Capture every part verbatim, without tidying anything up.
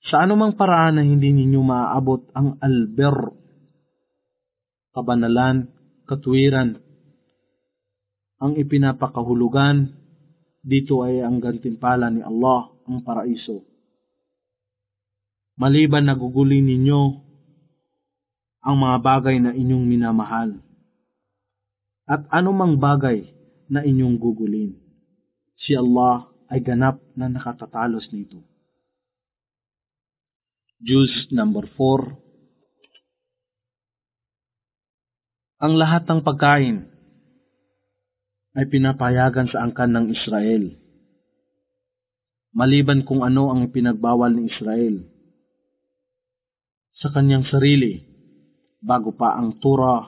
Sa anumang paraan na hindi ninyo maaabot ang albir, kabanalan, katuwiran, ang ipinapakahulugan dito ay ang gantimpala ni Allah, ang paraiso. Maliban na gugulin ninyo ang mga bagay na inyong minamahal, at anumang bagay na inyong gugulin, si Allah ay ganap na nakatatalos nito. Juz number four. Ang lahat ng pagkain ay pinapayagan sa angkan ng Israel, maliban kung ano ang ipinagbawal ni Israel sa kanyang sarili bago pa ang Torah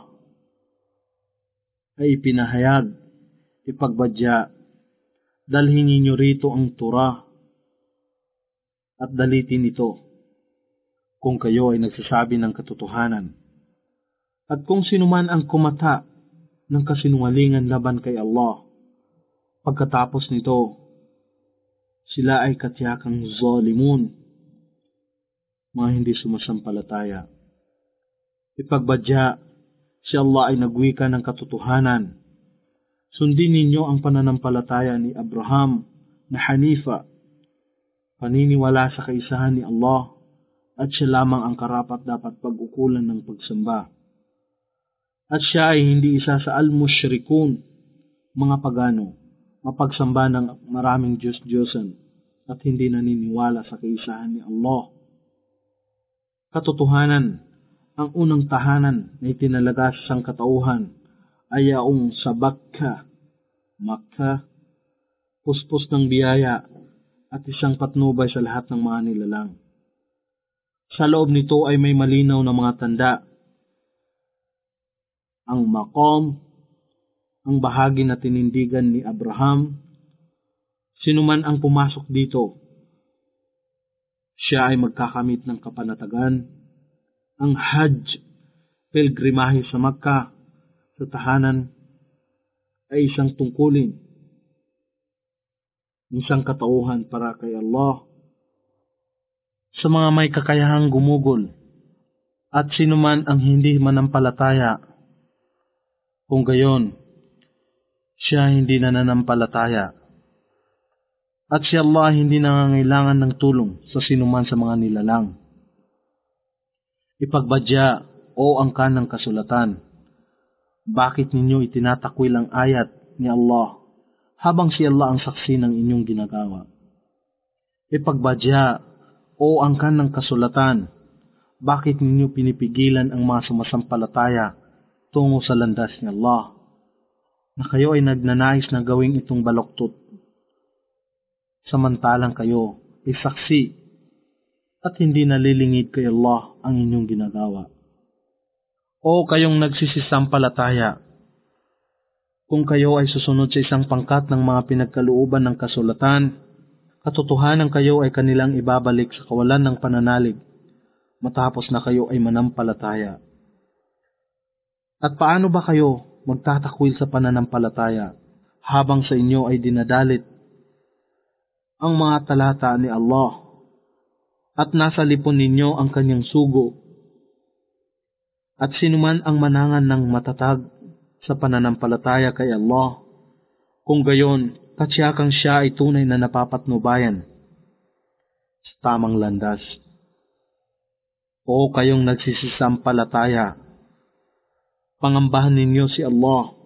ay ipinahayag, ipagbadya, dalhin ninyo rito ang Torah at dalitin ito kung kayo ay nagsasabi ng katotohanan. At kung sinuman ang kumata ng kasinungalingan laban kay Allah, pagkatapos nito, sila ay katyakang zalimun, mga hindi sumasampalataya. Ipagbadya, si Allah ay nagwika ng katotohanan. Sundin ninyo ang pananampalataya ni Abraham na Hanifa, paniniwala sa kaisahan ni Allah, at siya lamang ang karapat dapat pag-ukulan ng pagsamba. At siya ay hindi isa sa al-mushrikun, mga pagano, mapagsamba ng maraming Diyos-Diyosan at hindi naniniwala sa kaisahan ni Allah. Katotohanan, ang unang tahanan na itinalaga sa sangkatauhan ay yaong sa Bakka, Makkah, puspos ng biyaya at isang patnubay sa lahat ng mga nilalang. Sa loob nito ay may malinaw na mga tanda. Ang maqam, ang bahagi na tinindigan ni Abraham, sinuman ang pumasok dito, siya ay magkakamit ng kapanatagan. Ang Hajj, pilgrimahe sa Makkah, sa tahanan, ay isang tungkulin, isang katauhan para kay Allah. Sa mga may kakayahang gumugol, at sinuman ang hindi manampalataya, kung gayon, siya hindi nananampalataya. At si Allah hindi nangangailangan ng tulong sa sinuman sa mga nilalang. Ipagbadya, o angkan ng kasulatan, bakit ninyo itinatakwil ang ayat ni Allah habang si Allah ang saksi ng inyong ginagawa? Ipagbadya, o angkan ng kasulatan, bakit ninyo pinipigilan ang mga sumasampalataya tungo sa landas ni Allah, na kayo ay nagnanais na gawing itong baluktot, samantalang kayo ay saksi at hindi nalilingid kay Allah ang inyong ginagawa. O kayong nagsisisampalataya, kung kayo ay susunod sa isang pangkat ng mga pinagkalooban ng kasulatan, katotohanan kayo ay kanilang ibabalik sa kawalan ng pananalig matapos na kayo ay manampalataya. At paano ba kayo magtatakwil sa pananampalataya habang sa inyo ay dinadalit ang mga talata ni Allah at nasa lipon ninyo ang kanyang sugo? At sinuman ang manangan ng matatag sa pananampalataya kay Allah, kung gayon, katsiyakang siya ay tunay na napapatnubayan sa tamang landas. O kayong nagsisisampalataya, pangambahan ninyo si Allah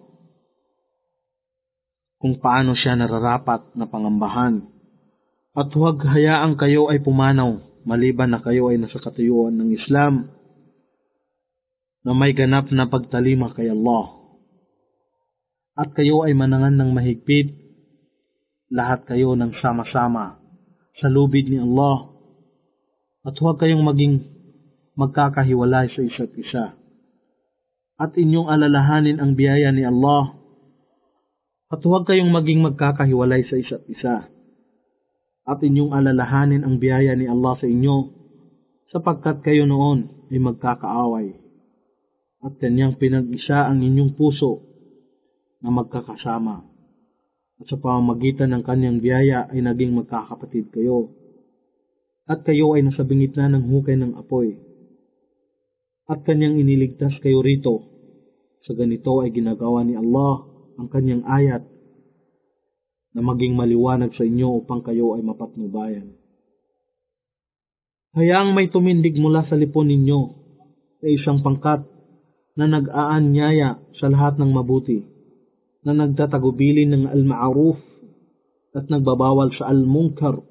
kung paano siya nararapat na pangambahan, at huwag hayaang kayo ay pumanaw maliban na kayo ay nasa katayuan ng Islam na may ganap na pagtalima kay Allah, at kayo ay manangan ng mahigpit, lahat kayo ng sama-sama sa lubid ni Allah, at huwag kayong maging magkakahiwalay sa isa't isa, at inyong alalahanin ang biyaya ni Allah, at huwag kayong maging magkakahiwalay sa isa't isa, at inyong alalahanin ang biyaya ni Allah sa inyo, sapagkat kayo noon ay magkakaaway, at kanyang pinag-isa ang inyong puso na magkakasama, at sa pamamagitan ng kanyang biyaya ay naging magkakapatid kayo. at kayo ay nasa bingit na ng hukay ng apoy. At kanyang iniligtas kayo rito. Sa ganito ay ginagawa ni Allah ang kanyang ayat na maging maliwanag sa inyo upang kayo ay mapatnubayan. Hayaang may tumindig mula sa lipon ninyo na isang pangkat na nag-aanyaya sa lahat ng mabuti, na nagtatagubilin ng al-ma'ruf at nagbabawal sa al-munkar,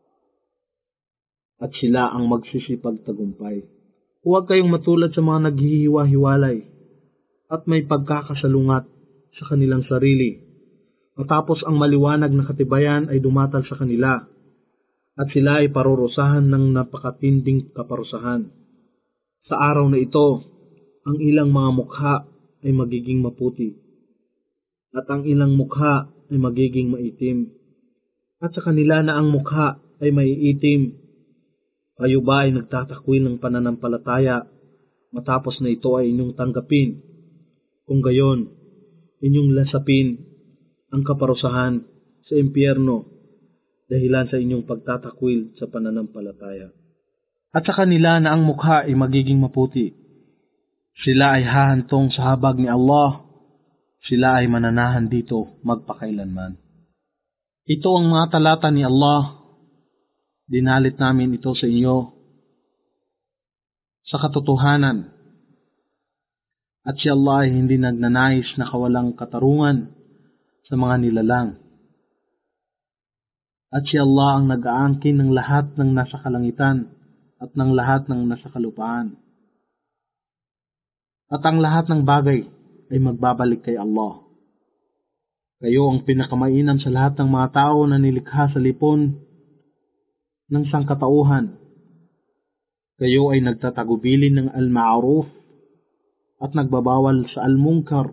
at sila ang magsisipagtagumpay. Huwag kayong matulad sa mga naghihiwa-hiwalay at may pagkakasalungat sa kanilang sarili, matapos ang maliwanag na katibayan ay dumatal sa kanila, at sila ay parurusahan ng napakatinding kaparusahan. Sa araw na ito, ang ilang mga mukha ay magiging maputi, at ang ilang mukha ay magiging maitim, at sa kanila na ang mukha ay maiitim. Kayo ba ay nagtatakwil ng pananampalataya matapos na ito ay inyong tanggapin? Kung gayon, inyong lasapin ang kaparusahan sa impyerno dahilan sa inyong pagtatakwil sa pananampalataya. At sa kanila na ang mukha ay magiging maputi, sila ay hahantong sa habag ni Allah, sila ay mananahan dito magpakailanman. Ito ang mga talata ni Allah. Dinalit namin ito sa inyo sa katotohanan, at si Allah ay hindi nagnanais na kawalang katarungan sa mga nilalang. At si Allah ang nag-aangkin ng lahat ng nasa kalangitan at ng lahat ng nasa kalupaan. At ang lahat ng bagay ay magbabalik kay Allah. Kayo ang pinakamainam sa lahat ng mga tao na nilikha sa lipon ng sangkatauhan. Kayo ay nagtatagubilin ng al-ma'ruf at nagbabawal sa al-munkar.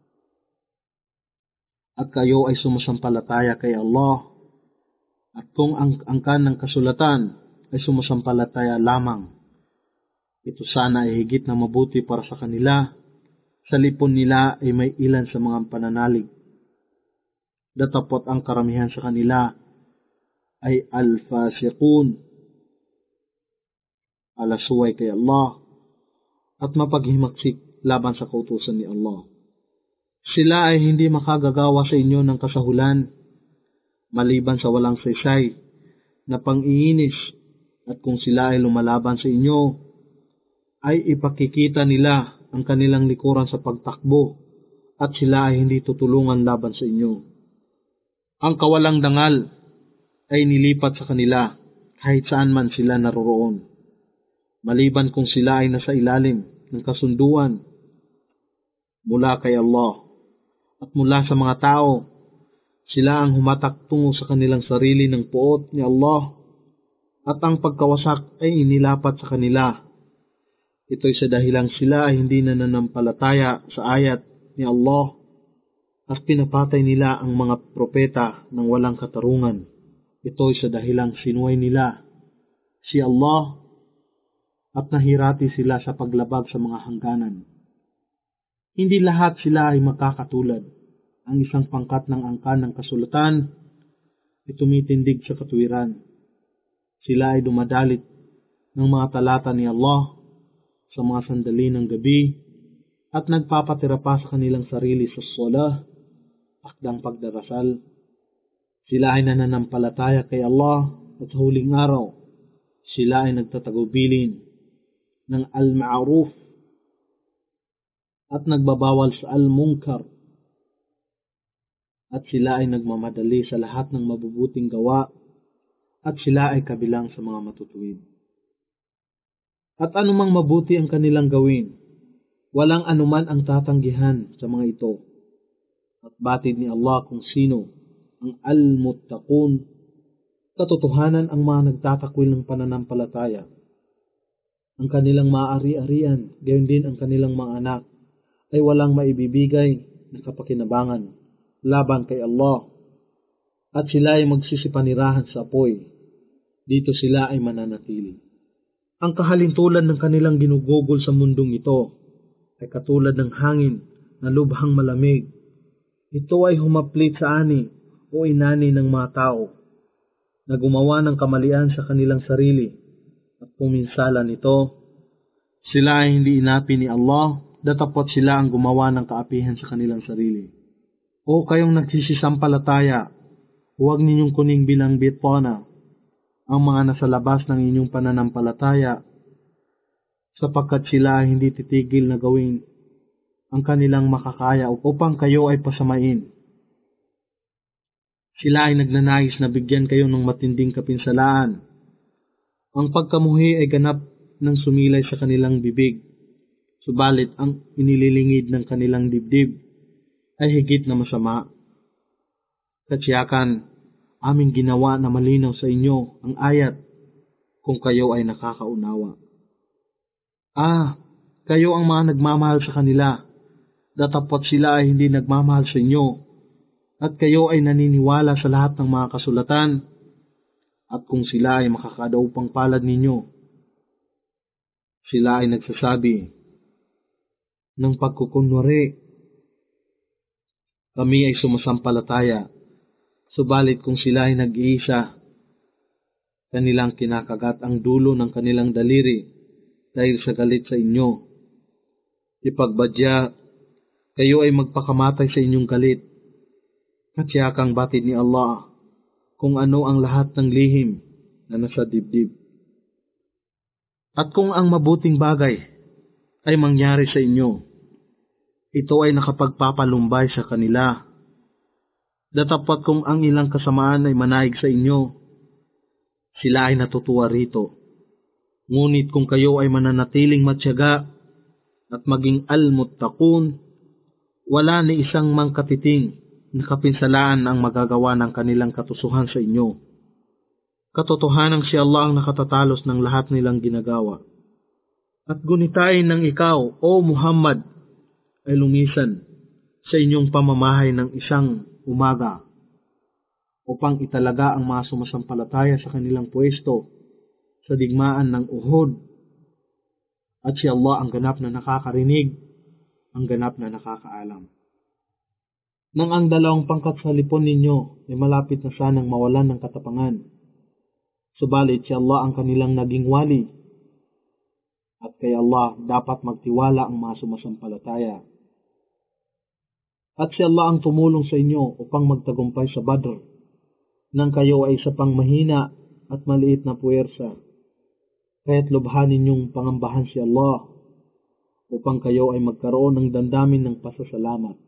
At kayo ay sumusampalataya kay Allah. At kung ang angkan ng kasulatan ay sumusampalataya lamang, ito sana ay higit na mabuti para sa kanila. Sa lipon nila ay may ilan sa mga pananalig. Datapot ang karamihan sa kanila ay al-fasiqun, alasuway kay Allah, at mapaghimaksik laban sa kautusan ni Allah. Sila ay hindi makagagawa sa inyo ng kasahulan, maliban sa walang saysay na pang-iinis, at kung sila ay lumalaban sa inyo, ay ipakikita nila ang kanilang likuran sa pagtakbo, at sila ay hindi tutulungan laban sa inyo. Ang kawalang dangal ay nilipat sa kanila kahit saan man sila naroroon, maliban kung sila ay nasa ilalim ng kasunduan mula kay Allah at mula sa mga tao. Sila ang humatak tungo sa kanilang sarili ng puot ni Allah, at ang pagkawasak ay inilapat sa kanila. Ito'y sa dahilang sila ay hindi nananampalataya sa ayat ni Allah at pinapatay nila ang mga propeta ng walang katarungan. Ito'y sa dahilang sinuway nila si Allah at nahirati sila sa paglabag sa mga hangganan. Hindi lahat sila ay makakatulad. Ang isang pangkat ng angkan ng kasulatan ay tumitindig sa katuwiran. Sila ay dumadalit ng mga talata ni Allah sa mga sandali ng gabi at nagpapatira pa sa kanilang sarili sa salah, akdang pagdarasal. Sila ay nananampalataya kay Allah at sa huling araw, sila ay nagtatagubilin ng al-ma'ruf at nagbabawal sa al-munkar, at sila ay nagmamadali sa lahat ng mabubuting gawa, at sila ay kabilang sa mga matutuwid. At anumang mabuti ang kanilang gawin, walang anuman ang tatanggihan sa mga ito. At batid ni Allah kung sino ang al-muttaqun, katotohanan ang mga nagtatakwil ng pananampalataya. Ang kanilang maaari-arian, gayon din ang kanilang mga anak, ay walang maibibigay na kapakinabangan laban kay Allah, at sila ay magsisipanirahan sa apoy. Dito sila ay mananatili. Ang kahalintulan ng kanilang ginugugol sa mundong ito ay katulad ng hangin na lubhang malamig. Ito ay humaplit sa ani o inani ng mga tao. na gumawa ng kamalian sa kanilang sarili at puminsala nito. Sila ay hindi inapi ni Allah, datapot sila ang gumawa ng kaapihan sa kanilang sarili. O kayong nagsisisampalataya, huwag ninyong kuning bilang bitona ang mga nasa labas ng inyong pananampalataya, sapagkat sila ay hindi titigil na gawin ang kanilang makakaya upang kayo ay pasamain. Sila ay nagnanais na bigyan kayo ng matinding kapinsalaan. Ang pagkamuhi ay ganap ng sumilay sa kanilang bibig, subalit ang inililingid ng kanilang dibdib ay higit na masama. Katsiyakan, aming ginawa na malinaw sa inyo ang ayat kung kayo ay nakakaunawa. Ah, kayo ang mga nagmamahal sa kanila, datapot sila ay hindi nagmamahal sa inyo, at kayo ay naniniwala sa lahat ng mga kasulatan, at kung sila ay makakadaupang palad ninyo, sila ay nagsasabi ng pagkukunwari, kami ay sumasampalataya, subalit kung sila ay nag-iisa, kanilang kinakagat ang dulo ng kanilang daliri dahil sa galit sa inyo. Ipagbadya, kayo ay magpakamatay sa inyong galit. Katsiyakang batid ni Allah kung ano ang lahat ng lihim na nasa dibdib. At kung ang mabuting bagay ay mangyari sa inyo, ito ay nakapagpapalumbay sa kanila. Datapat kung ang ilang kasamaan ay manaig sa inyo, sila ay natutuwa rito. Ngunit kung kayo ay mananatiling matyaga at maging al-muttaqun, wala ni isang mangkatiting na kapinsalaan ang magagawa ng kanilang katusuhan sa inyo. Katotohanan si Allah ang nakatatalos ng lahat nilang ginagawa. At gunitain ng ikaw, O Muhammad, ay lumisan sa inyong pamamahay ng isang umaga upang italaga ang mga sumasampalataya sa kanilang pwesto sa digmaan ng Uhud. At si Allah ang ganap na nakakarinig, ang ganap na nakakaalam. Nang ang dalawang pangkat sa lipon ninyo ay malapit na sanang mawalan ng katapangan, subalit si Allah ang kanilang naging wali, at kay Allah dapat magtiwala ang mga sumasampalataya. At si Allah ang tumulong sa inyo upang magtagumpay sa Badr, nang kayo ay isa pang mahina at maliit na puwersa. Kaya't lubhan ninyong pangambahan si Allah upang kayo ay magkaroon ng damdamin ng pasasalamat.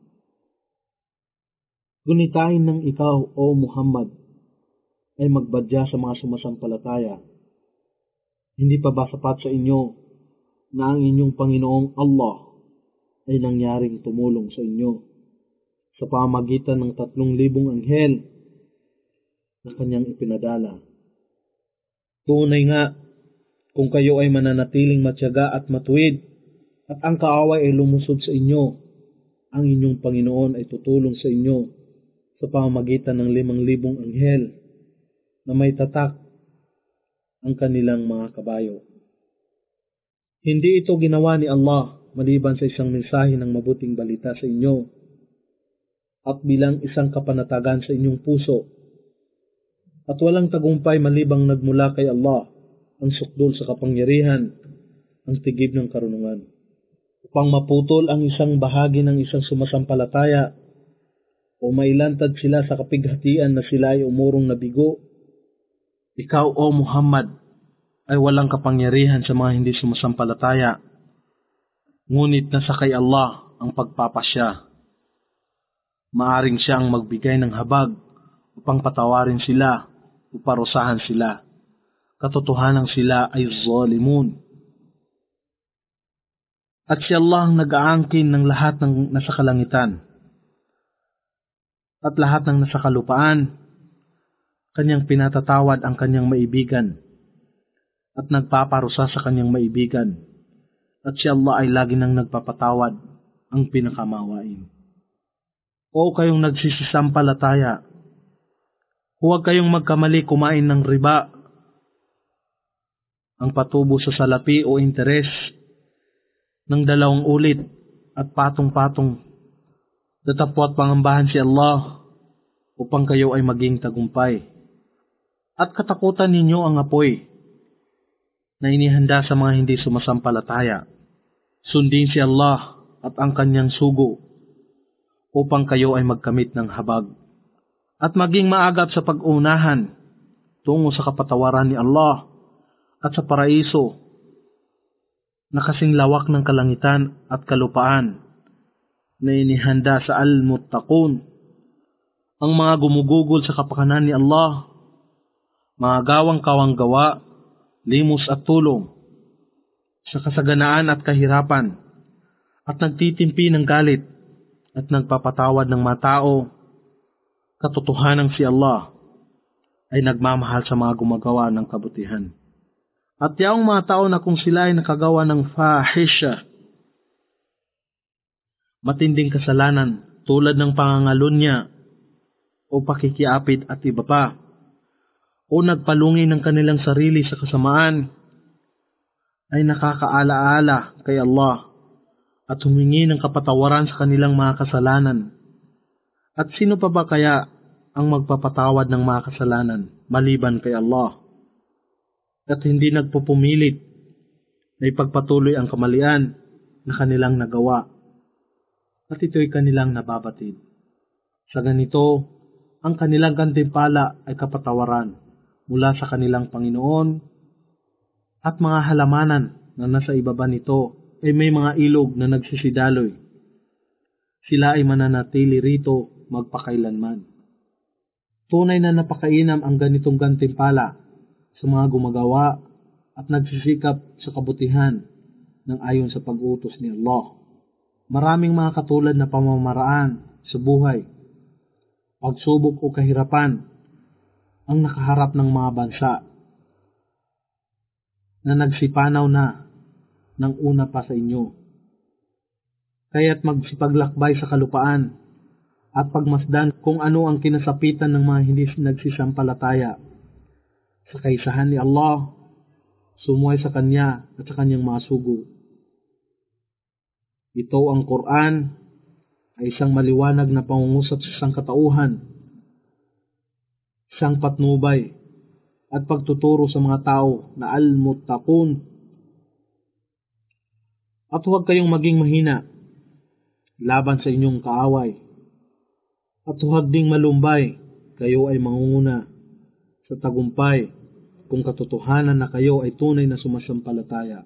Gunitain ng ikaw, O Muhammad, ay magbadya sa mga sumasampalataya. Hindi pa ba sapat sa inyo na ang inyong Panginoong Allah ay nangyaring tumulong sa inyo sa pamamagitan ng tatlong libong anghel na kanyang ipinadala? Tunay nga, kung kayo ay mananatiling matyaga at matuwid at ang kaaway ay lumusod sa inyo, ang inyong Panginoon ay tutulong sa inyo sa pamamagitan ng limang libong anghel na may tatak ang kanilang mga kabayo. Hindi ito ginawa ni Allah maliban sa isang mensahe ng mabuting balita sa inyo at bilang isang kapanatagan sa inyong puso. At walang tagumpay malibang nagmula kay Allah, ang sukdol sa kapangyarihan, ang tigib ng karunungan. Upang maputol ang isang bahagi ng isang sumasampalataya o mailantad sila sa kapighatian na sila ay umurong na bigo, ikaw, O Muhammad, ay walang kapangyarihan sa mga hindi sumasampalataya, ngunit nasa kay Allah ang pagpapasya. Maaring siya ang magbigay ng habag upang patawarin sila o parusahan sila. Katotohanan sila ay zalimun. At si Allah ang nag-aangkin ng lahat ng nasa kalangitan at lahat ng nasa kalupaan. Kanyang pinatatawad ang kanyang maibigan at nagpaparusa sa kanyang maibigan. At si Allah ay lagi nang nagpapatawad, ang pinakamawain. O kayong nagsisisampalataya, huwag kayong magkamali kumain ng riba, ang patubo sa salapi o interes ng dalawang ulit at patong-patong. Datapwat pangambahan si Allah upang kayo ay maging tagumpay. At katakutan ninyo ang apoy na inihanda sa mga hindi sumasampalataya. Sundin si Allah at ang kanyang sugo upang kayo ay magkamit ng habag. At maging maagap sa pag-unahan tungo sa kapatawaran ni Allah at sa paraiso na kasing lawak ng kalangitan at kalupaan na inihanda sa al-muttaqun, ang mga gumugugol sa kapakanan ni Allah, mga gawang-kawang gawa, limos at tulong, sa kasaganaan at kahirapan, at nagtitimpi ng galit, at nagpapatawad ng mga tao. Katotohanan si Allah ay nagmamahal sa mga gumagawa ng kabutihan. At yaong mga tao na kung sila ay nakagawa ng fahisha, matinding kasalanan tulad ng pangangalunya o pakikiapid at iba pa, o nagpalungi ng kanilang sarili sa kasamaan, ay nakakaalaala kay Allah at humingi ng kapatawaran sa kanilang mga kasalanan. At sino pa ba kaya ang magpapatawad ng mga kasalanan maliban kay Allah? At hindi nagpupumilit na ipagpatuloy ang kamalian na kanilang nagawa. At ito'y kanilang nababatid. Sa ganito, ang kanilang gantimpala ay kapatawaran mula sa kanilang Panginoon, at mga halamanan na nasa ibaba nito ay may mga ilog na nagsisidaloy. Sila ay mananatili rito magpakailanman. Tunay na napakainam ang ganitong gantimpala sa mga gumagawa at nagsisikap sa kabutihan ng ayon sa pag-utos ni Allah. Maraming mga katulad na pamamaraan sa buhay, pagsubok o kahirapan ang nakaharap ng mga bansa na nagsipanaw na ng una pa sa inyo. Kaya't magsipaglakbay sa kalupaan at pagmasdan kung ano ang kinasapitan ng mga hindi nagsisampalataya. Sa kaisahan ni Allah, sumuway sa Kanya at sa Kanyang mga sugo. Ito ang Quran ay isang maliwanag na pangungusap sa sangkatauhan, isang patnubay at pagtuturo sa mga tao na al-muttaqun. At huwag kayong maging mahina laban sa inyong kaaway. At huwag ding malumbay, kayo ay mangunguna sa tagumpay kung katotohanan na kayo ay tunay na sumasampalataya.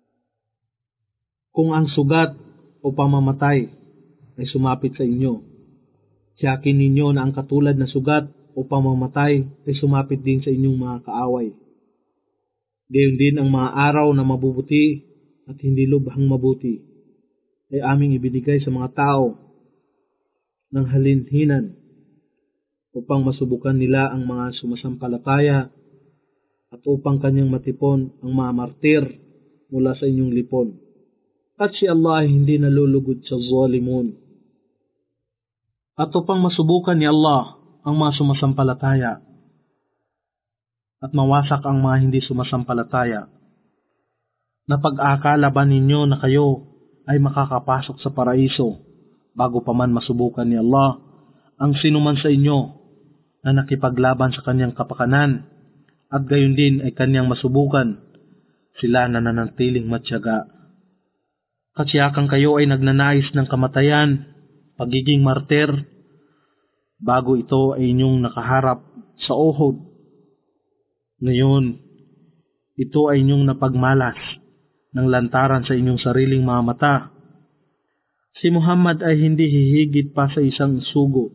Kung ang sugat o pamamatay ay sumapit sa inyo, tiyakin ninyo na ang katulad na sugat o pamamatay ay sumapit din sa inyong mga kaaway. Gayon din ang mga araw na mabubuti at hindi lubhang mabuti ay aming ibinigay sa mga tao ng halinhinan upang masubukan nila ang mga sumasampalataya at upang kanyang matipon ang mga martir mula sa inyong lipon. At si Allah ay hindi nalulugod sa zalimun. At upang masubukan ni Allah ang mga sumasampalataya at mawasak ang mga hindi sumasampalataya, na pag-aakala ba ninyo na kayo ay makakapasok sa paraiso bago pa man masubukan ni Allah ang sinuman sa inyo na nakipaglaban sa kanyang kapakanan, at gayon din ay kanyang masubukan sila na nananatiling matyaga. Katsiyakang kayo ay nagnanais ng kamatayan, pagiging martir, bago ito ay inyong nakaharap sa Uhud. Ngayon, ito ay inyong napagmalas ng lantaran sa inyong sariling mga mata. Si Muhammad ay hindi hihigit pa sa isang sugo,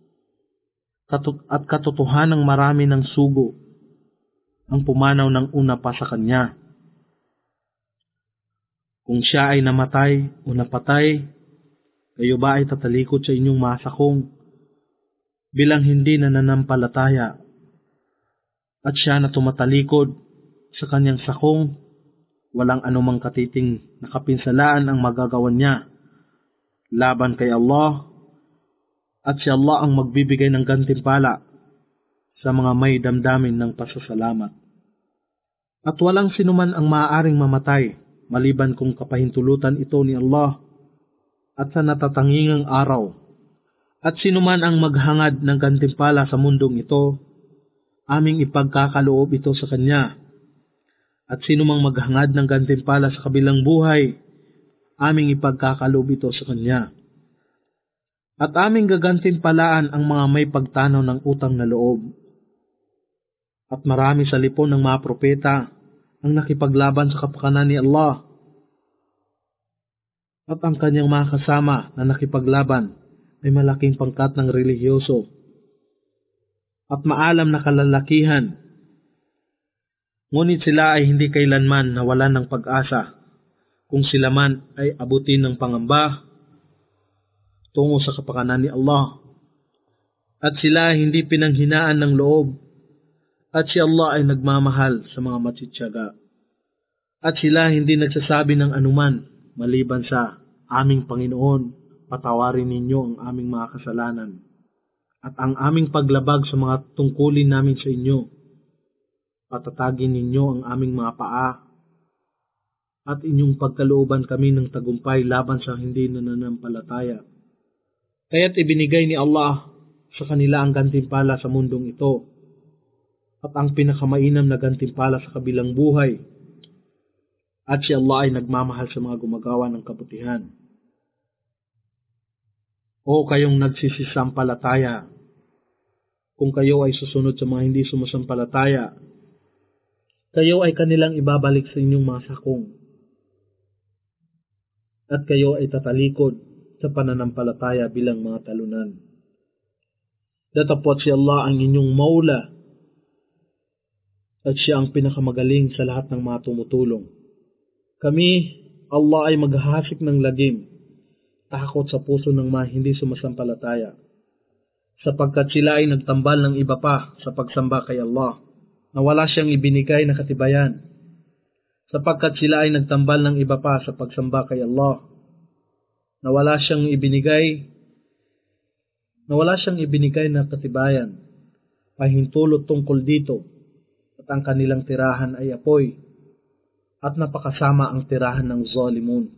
at katotohanang marami ng sugo ang pumanaw ng una pa sa kanya. Kung siya ay namatay o napatay, kayo ba ay tatalikod sa inyong masakong bilang hindi na nanampalataya, at siya na tumatalikod sa kanyang sakong, walang anumang katiting na kapinsalaan ang magagawan niya laban kay Allah, at si Allah ang magbibigay ng gantimpala sa mga may damdamin ng pasasalamat. At walang sinuman ang maaaring mamatay maliban kung kapahintulutan ito ni Allah at sa natatangingang araw. At sinuman ang maghangad ng gantimpala sa mundong ito aming ipagkakaloob ito sa Kanya. At sino mang maghangad ng gantimpala sa kabilang buhay, aming ipagkakaloob ito sa Kanya. At aming gagantimpalaan ang mga may pagtanaw ng utang na loob. At marami sa lipon ng mga propeta ang nakipaglaban sa kapakanan ni Allah. At ang kanyang mga kasama na nakipaglaban ay malaking pangkat ng relihiyoso at maalam na kalalakihan. Ngunit sila ay hindi kailanman nawalan ng pag-asa kung sila man ay abutin ng pangamba tungo sa kapakanan ni Allah. At sila ay hindi pinanghinaan ng loob, at si Allah ay nagmamahal sa mga matsitsaga. At sila hindi nagsasabi ng anuman maliban sa aming Panginoon, patawarin ninyo ang aming mga kasalanan at ang aming paglabag sa mga tungkulin namin sa inyo. Patatagin ninyo ang aming mga paa at inyong pagkalooban kami ng tagumpay laban sa hindi nananampalataya. Kaya't ibinigay ni Allah sa kanila ang gantimpala sa mundong ito at ang pinakamainam na gantimpala sa kabilang buhay. At si Allah ay nagmamahal sa mga gumagawa ng kabutihan. O kayong nagsisisampalataya, kung kayo ay susunod sa mga hindi sumasampalataya, kayo ay kanilang ibabalik sa inyong mga sakong. At kayo ay tatalikod sa pananampalataya bilang mga talunan. Datapot si Allah ang inyong maula at siya ang pinakamagaling sa lahat ng mga tumutulong. Kami, Allah ay maghahasik ng lagim, takot sa puso ng mga hindi sumasampalataya, sapagkat sila ay nagtambal ng iba pa sa pagsamba kay Allah, na wala siyang ibinigay na katibayan, sapagkat sila ay nagtambal ng iba pa sa pagsamba kay Allah, na wala siyang ibinigay, na wala siyang ibinigay na katibayan, pahintulot tungkol dito, at ang kanilang tirahan ay apoy, at napakasama ang tirahan ng zalimun.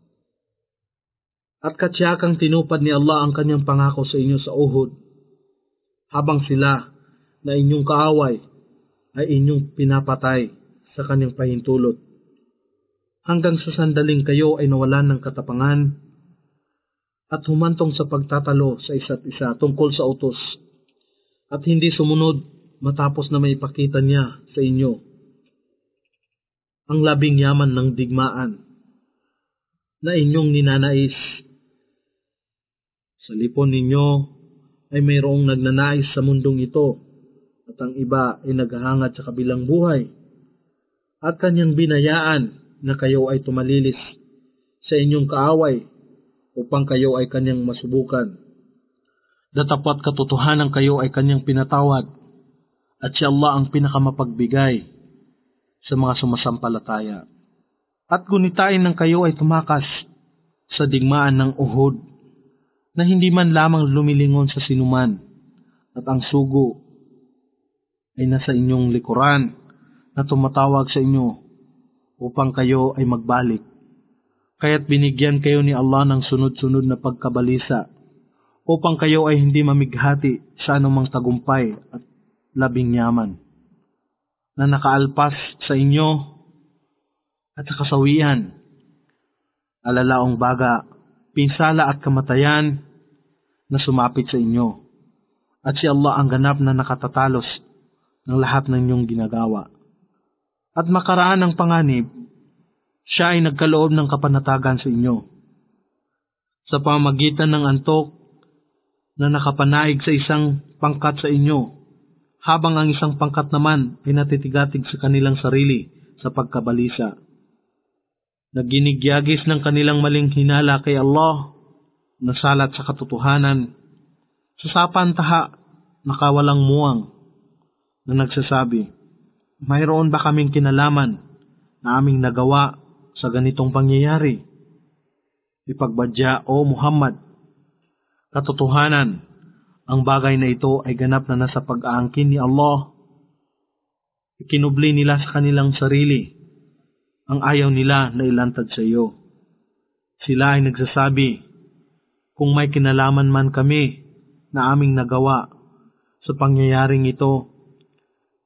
At katsiyakang tinupad ni Allah ang kanyang pangako sa inyo sa Uhud, habang sila na inyong kaaway ay inyong pinapatay sa kanyang pahintulot, hanggang sa sandaling kayo ay nawalan ng katapangan at humantong sa pagtatalo sa isa't isa tungkol sa utos, at hindi sumunod matapos na may ipakita niya sa inyo ang labing yaman ng digmaan na inyong ninanais. Sa lipon ninyo ay mayroong nagnanais sa mundong ito at ang iba ay naghahangad sa kabilang buhay at kanyang binayaan na kayo ay tumalilis sa inyong kaaway upang kayo ay kanyang masubukan. Datapwat katotohanan kayo ay kanyang pinatawad at si Allah ang pinakamapagbigay sa mga sumasampalataya. At gunitain ng kayo ay tumakas sa digmaan ng Uhud na hindi man lamang lumilingon sa sinuman at ang sugo ay nasa inyong likuran na tumatawag sa inyo upang kayo ay magbalik. Kaya't binigyan kayo ni Allah ng sunod-sunod na pagkabalisa upang kayo ay hindi mamighati sa anumang tagumpay at labing yaman na nakaalpas sa inyo at sa kasawian, alalaong baga, pinsala at kamatayan na sumapit sa inyo. At si Allah ang ganap na nakatatalos ng lahat ng inyong ginagawa. At makaraan ng panganib, siya ay nagkaloob ng kapanatagan sa inyo. Sa pamamagitan ng antok na nakapanaig sa isang pangkat sa inyo, habang ang isang pangkat naman ay natitigatig sa kanilang sarili sa pagkabalisa. Naginigyagis ng kanilang maling hinala kay Allah, nasalat sa katotohanan, sa sapantaha, nakawalang muwang, na nagsasabi, mayroon ba kaming kinalaman na aming nagawa sa ganitong pangyayari? Ipagbadya, O Muhammad, katotohanan, ang bagay na ito ay ganap na nasa pag-aangkin ni Allah. Ikinubli nila sa kanilang sarili ang ayaw nila na ilantad sa iyo. Sila ay nagsasabi, kung may kinalaman man kami na aming nagawa sa pangyayaring ito,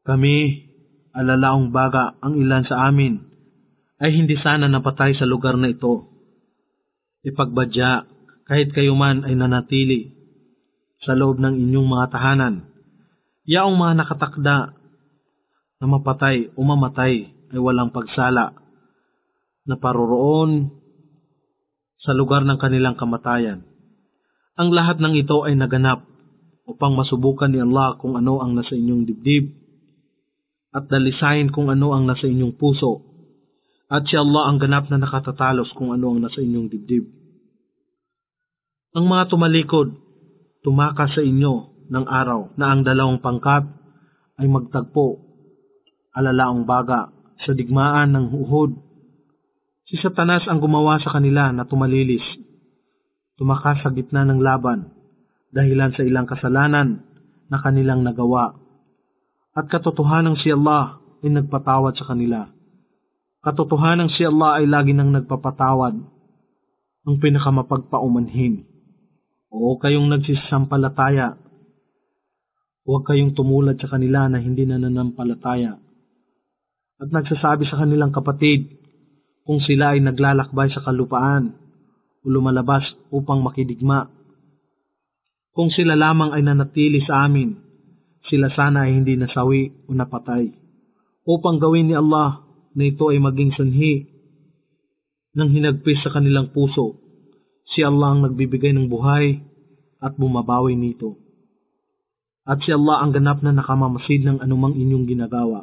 Kami, alalaong baga ang ilan sa amin, ay hindi sana napatay sa lugar na ito. Ipagbadya, kahit kayo man ay nanatili sa loob ng inyong mga tahanan, yaong mga nakatakda na mapatay o mamatay ay walang pagsala na paroroon sa lugar ng kanilang kamatayan. Ang lahat ng ito ay naganap upang masubukan ni Allah kung ano ang nasa inyong dibdib at dalisayin kung ano ang nasa inyong puso. At si Allah ang ganap na nakatatalos kung ano ang nasa inyong dibdib. Ang mga tumalikod, tumakas sa inyo ng araw na ang dalawang pangkat ay magtagpo, alalaong baga, sa digmaan ng Uhud. Si Satanas ang gumawa sa kanila na tumalilis, tumakas sa gitna ng laban, dahilan sa ilang kasalanan na kanilang nagawa. At katotohanang si Allah ay nagpatawad sa kanila. Katotohanang si Allah ay lagi nang nagpapatawad, ang pinakamapagpaumanhin. Oo kayong nagsisampalataya, huwag kayong tumulad sa kanila na hindi nananampalataya. At nagsasabi sa kanilang kapatid, kung sila ay naglalakbay sa kalupaan o lumalabas upang makidigma, kung sila lamang ay nanatili sa amin, sila sana ay hindi nasawi o napatay, upang gawin ni Allah na ito ay maging sanhi ng hinagpis sa kanilang puso. Si Allah ang nagbibigay ng buhay at bumabawi nito. At si Allah ang ganap na nakamamasid ng anumang inyong ginagawa.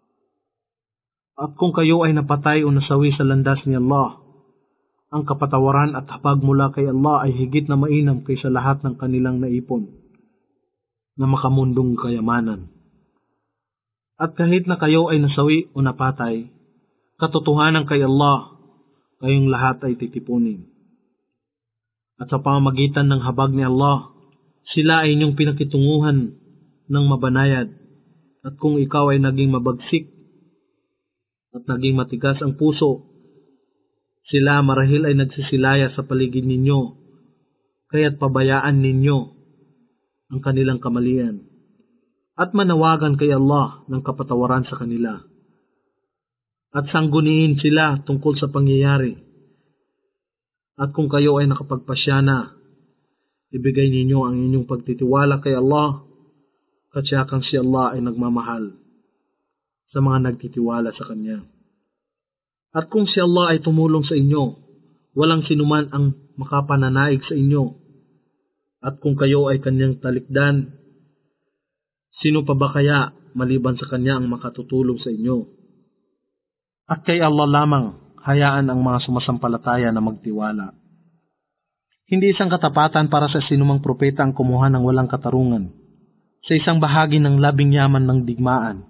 At kung kayo ay napatay o nasawi sa landas ni Allah, ang kapatawaran at hapag mula kay Allah ay higit na mainam kaysa lahat ng kanilang naipon na makamundong kayamanan. At kahit na kayo ay nasawi o napatay, katotohanan kay Allah, kayong lahat ay titipunin. At sa pamamagitan ng habag ni Allah, sila ay inyong pinakitunguhan ng mabanayad. At kung ikaw ay naging mabagsik at naging matigas ang puso, sila marahil ay nagsisilaya sa paligid ninyo, kaya't pabayaan ninyo ang kanilang kamalian. At manawagan kay Allah ng kapatawaran sa kanila. At sangguniin sila tungkol sa pangyayari. At kung kayo ay nakapagpasya na, ibigay ninyo ang inyong pagtitiwala kay Allah, katsiyakang si Allah ay nagmamahal sa mga nagtitiwala sa Kanya. At kung si Allah ay tumulong sa inyo, walang sinuman ang makapananaig sa inyo. At kung kayo ay Kanyang talikdan, sino pa ba kaya maliban sa Kanya ang makatutulong sa inyo? At kay Allah lamang, hayaan ang mga sumasampalataya na magtiwala. Hindi isang katapatan para sa sinumang propeta ang kumuha ng walang katarungan sa isang bahagi ng labing yaman ng digmaan.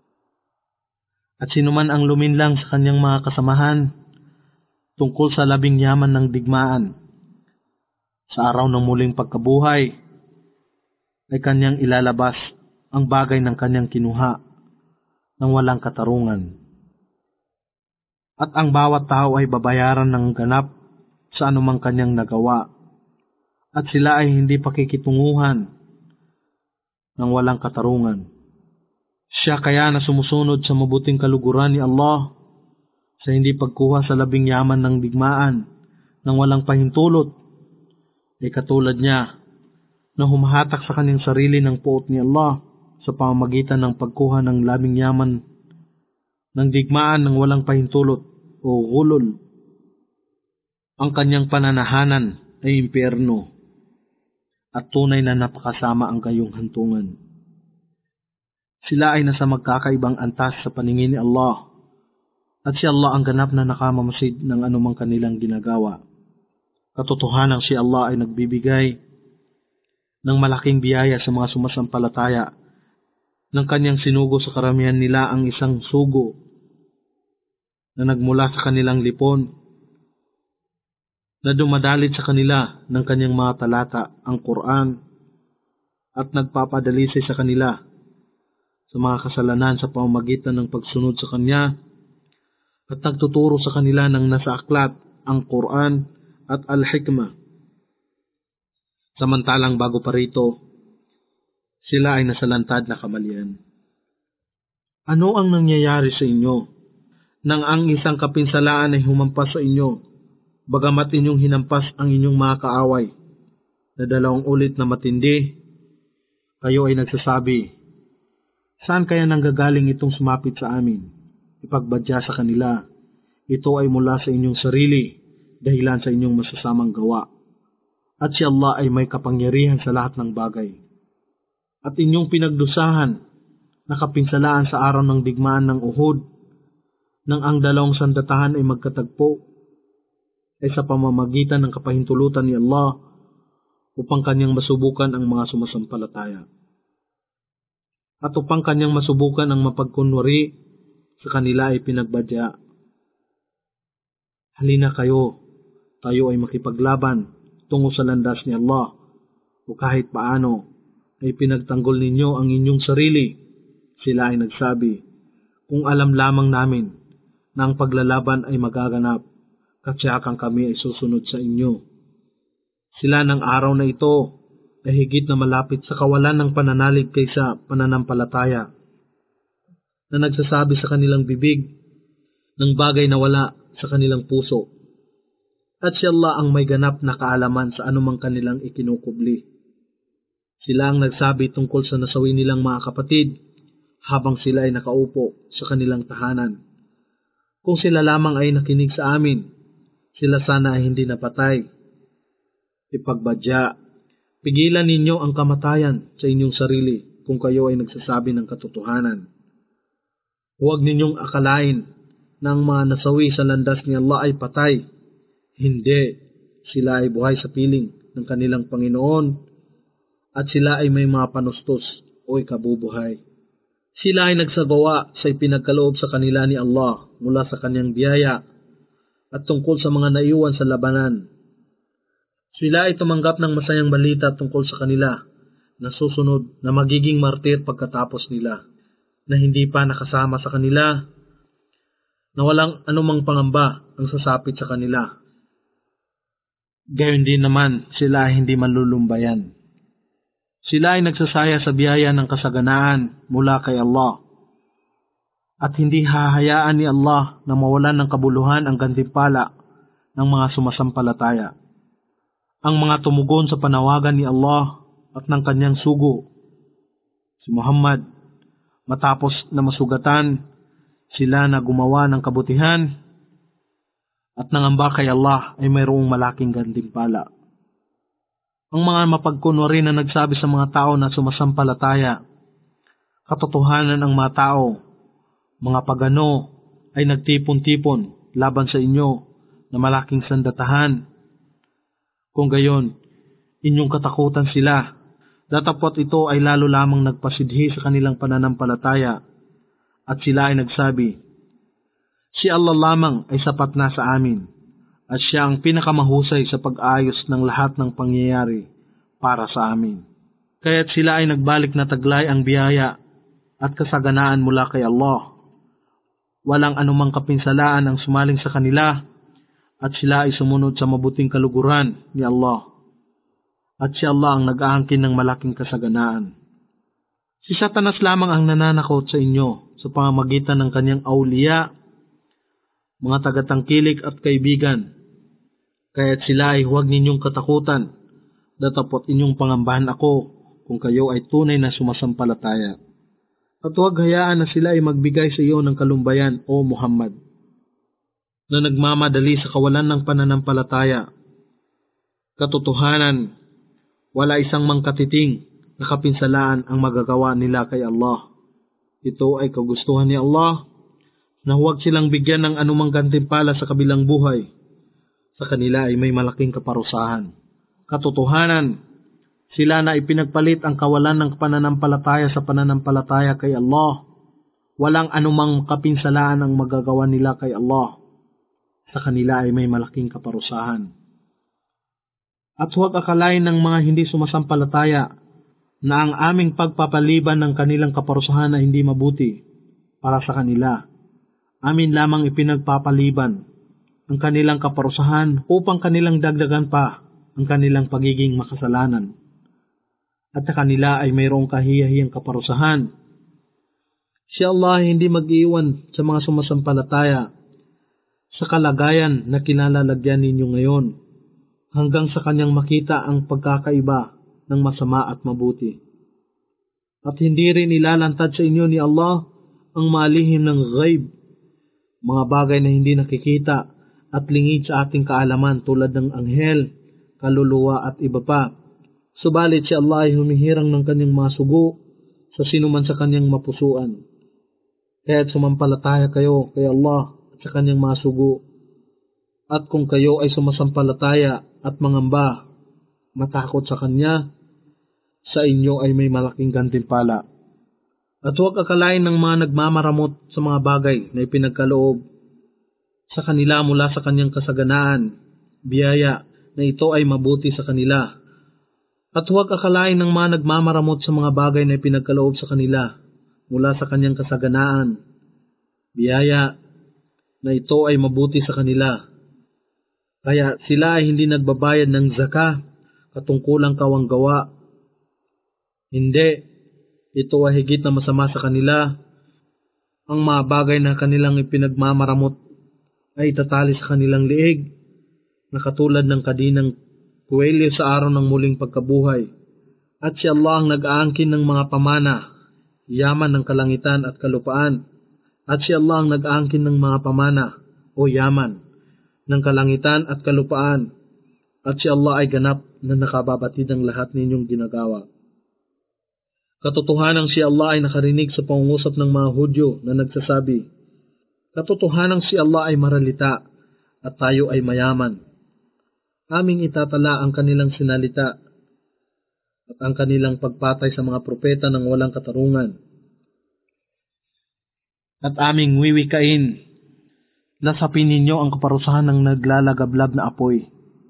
At sinuman ang luminlang sa kanyang mga kasamahan tungkol sa labing yaman ng digmaan, sa araw ng muling pagkabuhay, ay kanyang ilalabas ang bagay ng kanyang kinuha ng walang katarungan. At ang bawat tao ay babayaran ng ganap sa anumang kanyang nagawa. At sila ay hindi pakikitunguhan ng walang katarungan. Siya kaya na sumusunod sa mabuting kaluguran ni Allah sa hindi pagkuha sa labing yaman ng digmaan ng walang pahintulot, ay katulad niya na humahatak sa kanyang sarili ng puot ni Allah sa pamamagitan ng pagkuha ng labing yaman ng digmaan ng walang pahintulot o gulol. Ang kanyang pananahanan ay impyerno at tunay na napakasama ang kayong hantungan. Sila ay nasa magkakaibang antas sa paningin ni Allah at si Allah ang ganap na nakamamasid ng anumang kanilang ginagawa. Katotohanang si Allah ay nagbibigay ng malaking biyaya sa mga sumasampalataya ng kanyang sinugo sa karamihan nila ang isang sugo na nagmula sa kanilang lipon, na dumadalit sa kanila ng kanyang mga talata, ang Quran, at nagpapadalisay sa kanila sa mga kasalanan sa pamamagitan ng pagsunod sa kanya, at nagtuturo sa kanila ng nasa aklat, ang Quran at Al-Hikmah. Samantalang bago pa rito, sila ay nasalantad na kamalian. Ano ang nangyayari sa inyo nang ang isang kapinsalaan ay humampas sa inyo, bagamat inyong hinampas ang inyong mga kaaway na dalawang ulit na matindi? Kayo ay nagsasabi, saan kaya nanggagaling itong sumapit sa amin? Ipagbadya sa kanila, ito ay mula sa inyong sarili, dahilan sa inyong masasamang gawa. At si Allah ay may kapangyarihan sa lahat ng bagay. At inyong pinagdusahan, nakapinsalaan sa araw ng digmaan ng Uhud, nang ang dalawang sandatahan ay magkatagpo, ay sa pamamagitan ng kapahintulutan ni Allah upang kanyang masubukan ang mga sumasampalataya. At upang kanyang masubukan ang mapagkunwari, sa kanila ay pinagbadya. Halina kayo, tayo ay makipaglaban tungo sa landas ni Allah, o kahit paano ay pinagtanggol ninyo ang inyong sarili. Sila ay nagsabi, kung alam lamang namin na ang paglalaban ay magaganap, katsiyakang kami ay susunod sa inyo. Sila ng araw na ito ay higit na malapit sa kawalan ng pananalig kaysa pananampalataya, na nagsasabi sa kanilang bibig ng bagay na wala sa kanilang puso. At si Allah ang may ganap na kaalaman sa anumang kanilang ikinukubli. Sila ang nagsabi tungkol sa nasawi nilang mga kapatid habang sila ay nakaupo sa kanilang tahanan. Kung sila lamang ay nakinig sa amin, sila sana ay hindi napatay. Ipagbadya, pigilan ninyo ang kamatayan sa inyong sarili kung kayo ay nagsasabi ng katotohanan. Huwag ninyong akalain na ang mga nasawi sa landas ni Allah ay patay. Hindi, sila ay buhay sa piling ng kanilang Panginoon at sila ay may mga panustos o ikabubuhay. Sila ay nagsagawa sa ipinagkaloob sa kanila ni Allah mula sa kanyang biyaya at tungkol sa mga naiwan sa labanan. Sila ay tumanggap ng masayang balita tungkol sa kanila na susunod na magiging martir pagkatapos nila, na hindi pa nakasama sa kanila, na walang anumang pangamba ang sasapit sa kanila. Gayon din naman, sila ay hindi malulumbayan. Sila ay nagsasaya sa biyaya ng kasaganaan mula kay Allah. At hindi hahayaan ni Allah na mawalan ng kabuluhan ang gantimpala ng mga sumasampalataya. Ang mga tumugon sa panawagan ni Allah at ng kanyang sugo, si Muhammad, matapos na masugatan, sila na gumawa ng kabutihan at nangamba kay Allah ay mayroong malaking gantimpala. Ang mga mapagkunwari na nagsabi sa mga tao na sumasampalataya, katotohanan ang mga tao, mga pagano, ay nagtipon-tipon laban sa inyo na malaking sandatahan. Kung gayon, inyong katakutan sila, datapot ito ay lalo lamang nagpasidhi sa kanilang pananampalataya, at sila ay nagsabi, si Allah lamang ay sapat na sa amin, at siya ang pinakamahusay sa pag-ayos ng lahat ng pangyayari para sa amin. Kaya't sila ay nagbalik na taglay ang biyaya at kasaganaan mula kay Allah. Walang anumang kapinsalaan ang sumaling sa kanila, at sila ay sumunod sa mabuting kaluguran ni Allah. At si Allah ang nag-aangkin ng malaking kasaganaan. Si Satanas lamang ang nananakot sa inyo sa pamamagitan ng kanyang awliya, mga tagatangkilik at kaibigan. Kaya't sila ay huwag ninyong katakutan, datapot inyong pangambahan ako kung kayo ay tunay na sumasampalataya. At huwag hayaan na sila ay magbigay sa iyo ng kalumbayan, o Muhammad, na nagmamadali sa kawalan ng pananampalataya. Katotohanan, wala isang mangkatiting na kapinsalaan ang magagawa nila kay Allah. Ito ay kagustuhan ni Allah na huwag silang bigyan ng anumang gantimpala sa kabilang buhay. Sa kanila ay may malaking kaparusahan. Katotohanan, sila na ipinagpalit ang kawalan ng pananampalataya sa pananampalataya kay Allah. Walang anumang kapinsalaan ang magagawa nila kay Allah. Sa kanila ay may malaking kaparusahan. At huwag akalain ng mga hindi sumasampalataya na ang aming pagpapaliban ng kanilang kaparusahan ay hindi mabuti para sa kanila. Amin lamang ipinagpapaliban ang kanilang kaparusahan upang kanilang dagdagan pa ang kanilang pagiging makasalanan. At sa kanila ay mayroong kahiyahiyang kaparusahan. Si Allah ay hindi mag-iwan sa mga sumasampalataya sa kalagayan na kinalalagyan ninyo ngayon hanggang sa kanyang makita ang pagkakaiba ng masama at mabuti. At hindi rin ilalantad sa inyo ni Allah ang malihim ng ghaib, mga bagay na hindi nakikita at lingid sa ating kaalaman tulad ng anghel, kaluluwa at iba pa. Subalit si Allah ay humihirang ng kanyang mga sugo sa sinuman sa kanyang mapusuan. Kaya't sumampalataya kayo kay Allah at sa kanyang mga sugo. At kung kayo ay sumasampalataya at mangamba, matakot sa kanya, sa inyo ay may malaking gantimpala. At huwag akalain ng mga nagmamaramot sa mga bagay na ipinagkaloob sa kanila mula sa kanyang kasaganaan, biyaya na ito ay mabuti sa kanila. At huwag akalain ng mga nagmamaramot sa mga bagay na ipinagkaloob sa kanila mula sa kanyang kasaganaan, biyaya na ito ay mabuti sa kanila. Kaya sila ay hindi nagbabayad ng zaka, katungkulang kawanggawa. Hindi. Ito ay higit na masama sa kanila. Ang mga bagay na kanilang ipinagmamaramot ay itatali sa kanilang liig, na katulad ng kadinang kuwelyo sa araw ng muling pagkabuhay. At si Allah ang nag-aangkin ng mga pamana, yaman ng kalangitan at kalupaan. At si Allah ang nag-aangkin ng mga pamana o yaman ng kalangitan at kalupaan. At si Allah ay ganap na nakababatid ng lahat ninyong ginagawa. Katotohanang si Allah ay nakarinig sa pangungusap ng mga Hudyo na nagsasabi, katotohanang si Allah ay maralita at tayo ay mayaman. Aming itatala ang kanilang sinalita at ang kanilang pagpatay sa mga propeta ng walang katarungan. At aming wiwikain na sapin ninyo ang kaparusahan ng naglalagablab na apoy.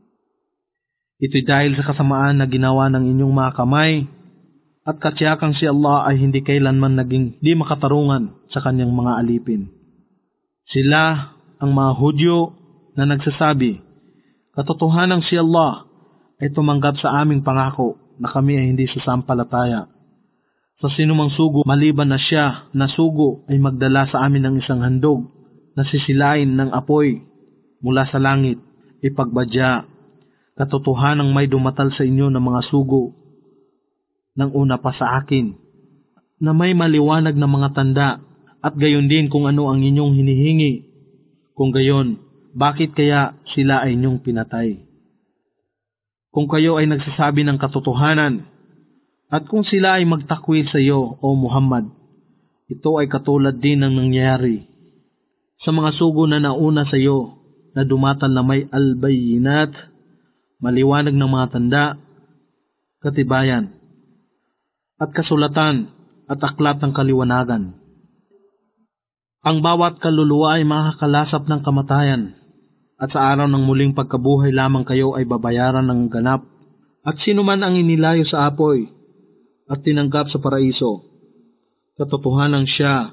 Ito'y dahil sa kasamaan na ginawa ng inyong mga kamay, at katsiyakang si Allah ay hindi kailanman naging di makatarungan sa kanyang mga alipin. Sila ang mga Hudyo na nagsasabi, katotohanang si Allah ay tumanggap sa aming pangako na kami ay hindi sasampalataya. Sa sinumang sugo maliban na siya na sugo ay magdala sa amin ng isang handog na sisilain ng apoy mula sa langit, ipagbadya. Katotohanang may dumatal sa inyo ng mga sugo ng una pa sa akin, na may maliwanag na mga tanda, at gayon din kung ano ang inyong hinihingi. Kung gayon, bakit kaya sila ay inyong pinatay? Kung kayo ay nagsasabi ng katotohanan, at kung sila ay magtakwil sa iyo, O Muhammad, ito ay katulad din ng nangyari sa mga sugo na nauna sa iyo, na dumatal na may albayinat, maliwanag ng mga tanda, katibayan, at kasulatan at aklat ng kaliwanagan. Ang bawat kaluluwa ay makakalasap ng kamatayan, at sa araw ng muling pagkabuhay lamang kayo ay babayaran ng ganap. At sino man ang inilayo sa apoy at tinanggap sa paraiso, katotohanan siya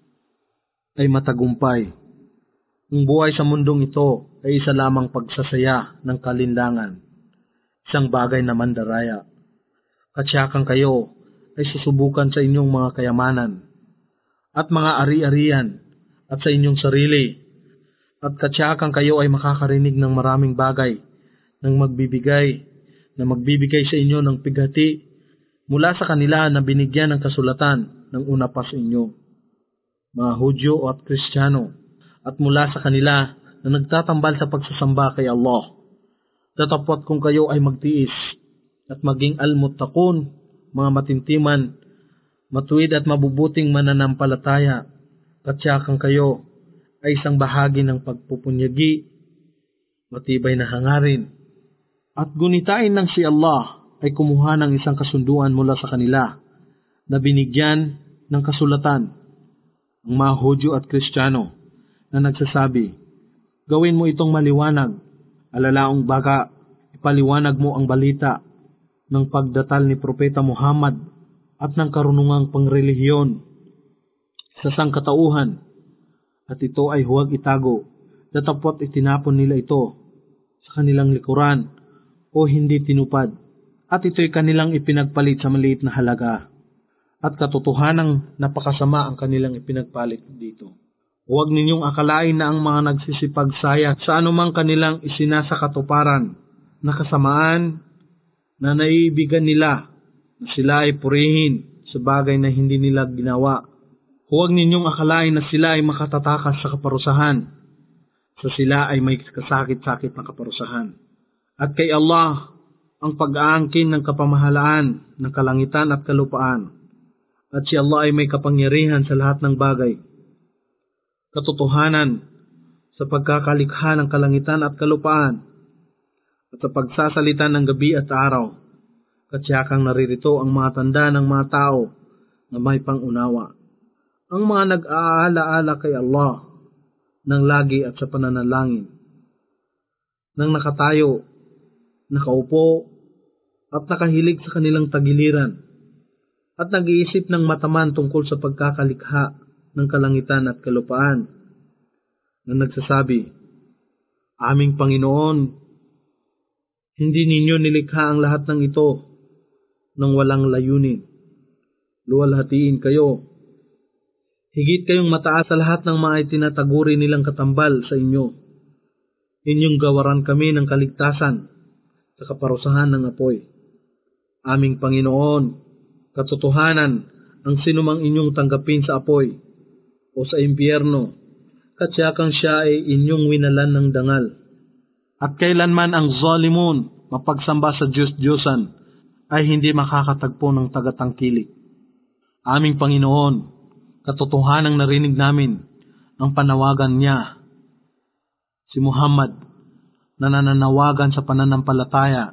ay matagumpay. Ang buhay sa mundong ito ay isa lamang pagsasaya ng kalinlangan, isang bagay na mandaraya. Katsiyakang kayo ay susubukan sa inyong mga kayamanan at mga ari-arian at sa inyong sarili, at katsiyakang kayo ay makakarinig ng maraming bagay ng magbibigay na magbibigay sa inyo ng pighati mula sa kanila na binigyan ng kasulatan ng una pa sa inyo, mga Hudyo at Kristiyano, at mula sa kanila na nagtatambal sa pagsasamba kay Allah. Tatapot kung kayo ay magtiis at maging almuttaqun, mga matintiman, matuwid at mabubuting mananampalataya, katsiyakang kayo ay isang bahagi ng pagpupunyagi, matibay na hangarin. At gunitain ng si Allah ay kumuha ng isang kasunduan mula sa kanila na binigyan ng kasulatan, ang mga Hudyo at Kristiyano, na nagsasabi, gawin mo itong maliwanag, alalaong baka ipaliwanag mo ang balita ng pagdatal ni Propeta Muhammad at ng karunungang pangrelihiyon sa sangkatauhan, at ito ay huwag itago, datapot itinapon nila ito sa kanilang likuran o hindi tinupad, at ito'y kanilang ipinagpalit sa maliit na halaga. at katotohanang napakasama ang kanilang ipinagpalit dito. Huwag ninyong akalain na ang mga nagsisipagsaya sa anumang kanilang isinasakatuparan na kasamaan na naiibigan nila na sila ay purihin sa bagay na hindi nila ginawa. Huwag ninyong akalain na sila ay makatatakas sa kaparusahan, sa sila ay may kasakit-sakit na kaparusahan. At kay Allah ang pag-aangkin ng kapamahalaan ng kalangitan at kalupaan, at si Allah ay may kapangyarihan sa lahat ng bagay. Katotohanan sa pagkakalikha ng kalangitan at kalupaan, at sa pagsasalita ng gabi at araw, katsiyakang naririto ang mga tanda ng mga tao na may pangunawa. Ang mga nag-aala-ala kay Allah ng lagi at sa pananalangin, nang nakatayo, nakaupo, at nakahilig sa kanilang tagiliran, at nag-iisip ng mataman tungkol sa pagkakalikha ng kalangitan at kalupaan, na nagsasabi, Aming Panginoon, hindi ninyo nilikha ang lahat ng ito nang walang layunin. Luwalhatiin kayo. Higit kayong mataas sa lahat ng mga itinataguri nilang katambal sa inyo. Inyong gawaran kami ng kaligtasan sa kaparusahan ng apoy. Aming Panginoon, katotohanan ang sinumang inyong tanggapin sa apoy o sa impyerno, katsiyakang siya ay inyong winalan ng dangal. At kailanman ang zalimun mapagsamba sa Diyos-Diyosan ay hindi makakatagpo ng tagatangkilik. Aming Panginoon, katotohanang narinig namin ang panawagan niya, si Muhammad, na nananawagan sa pananampalataya.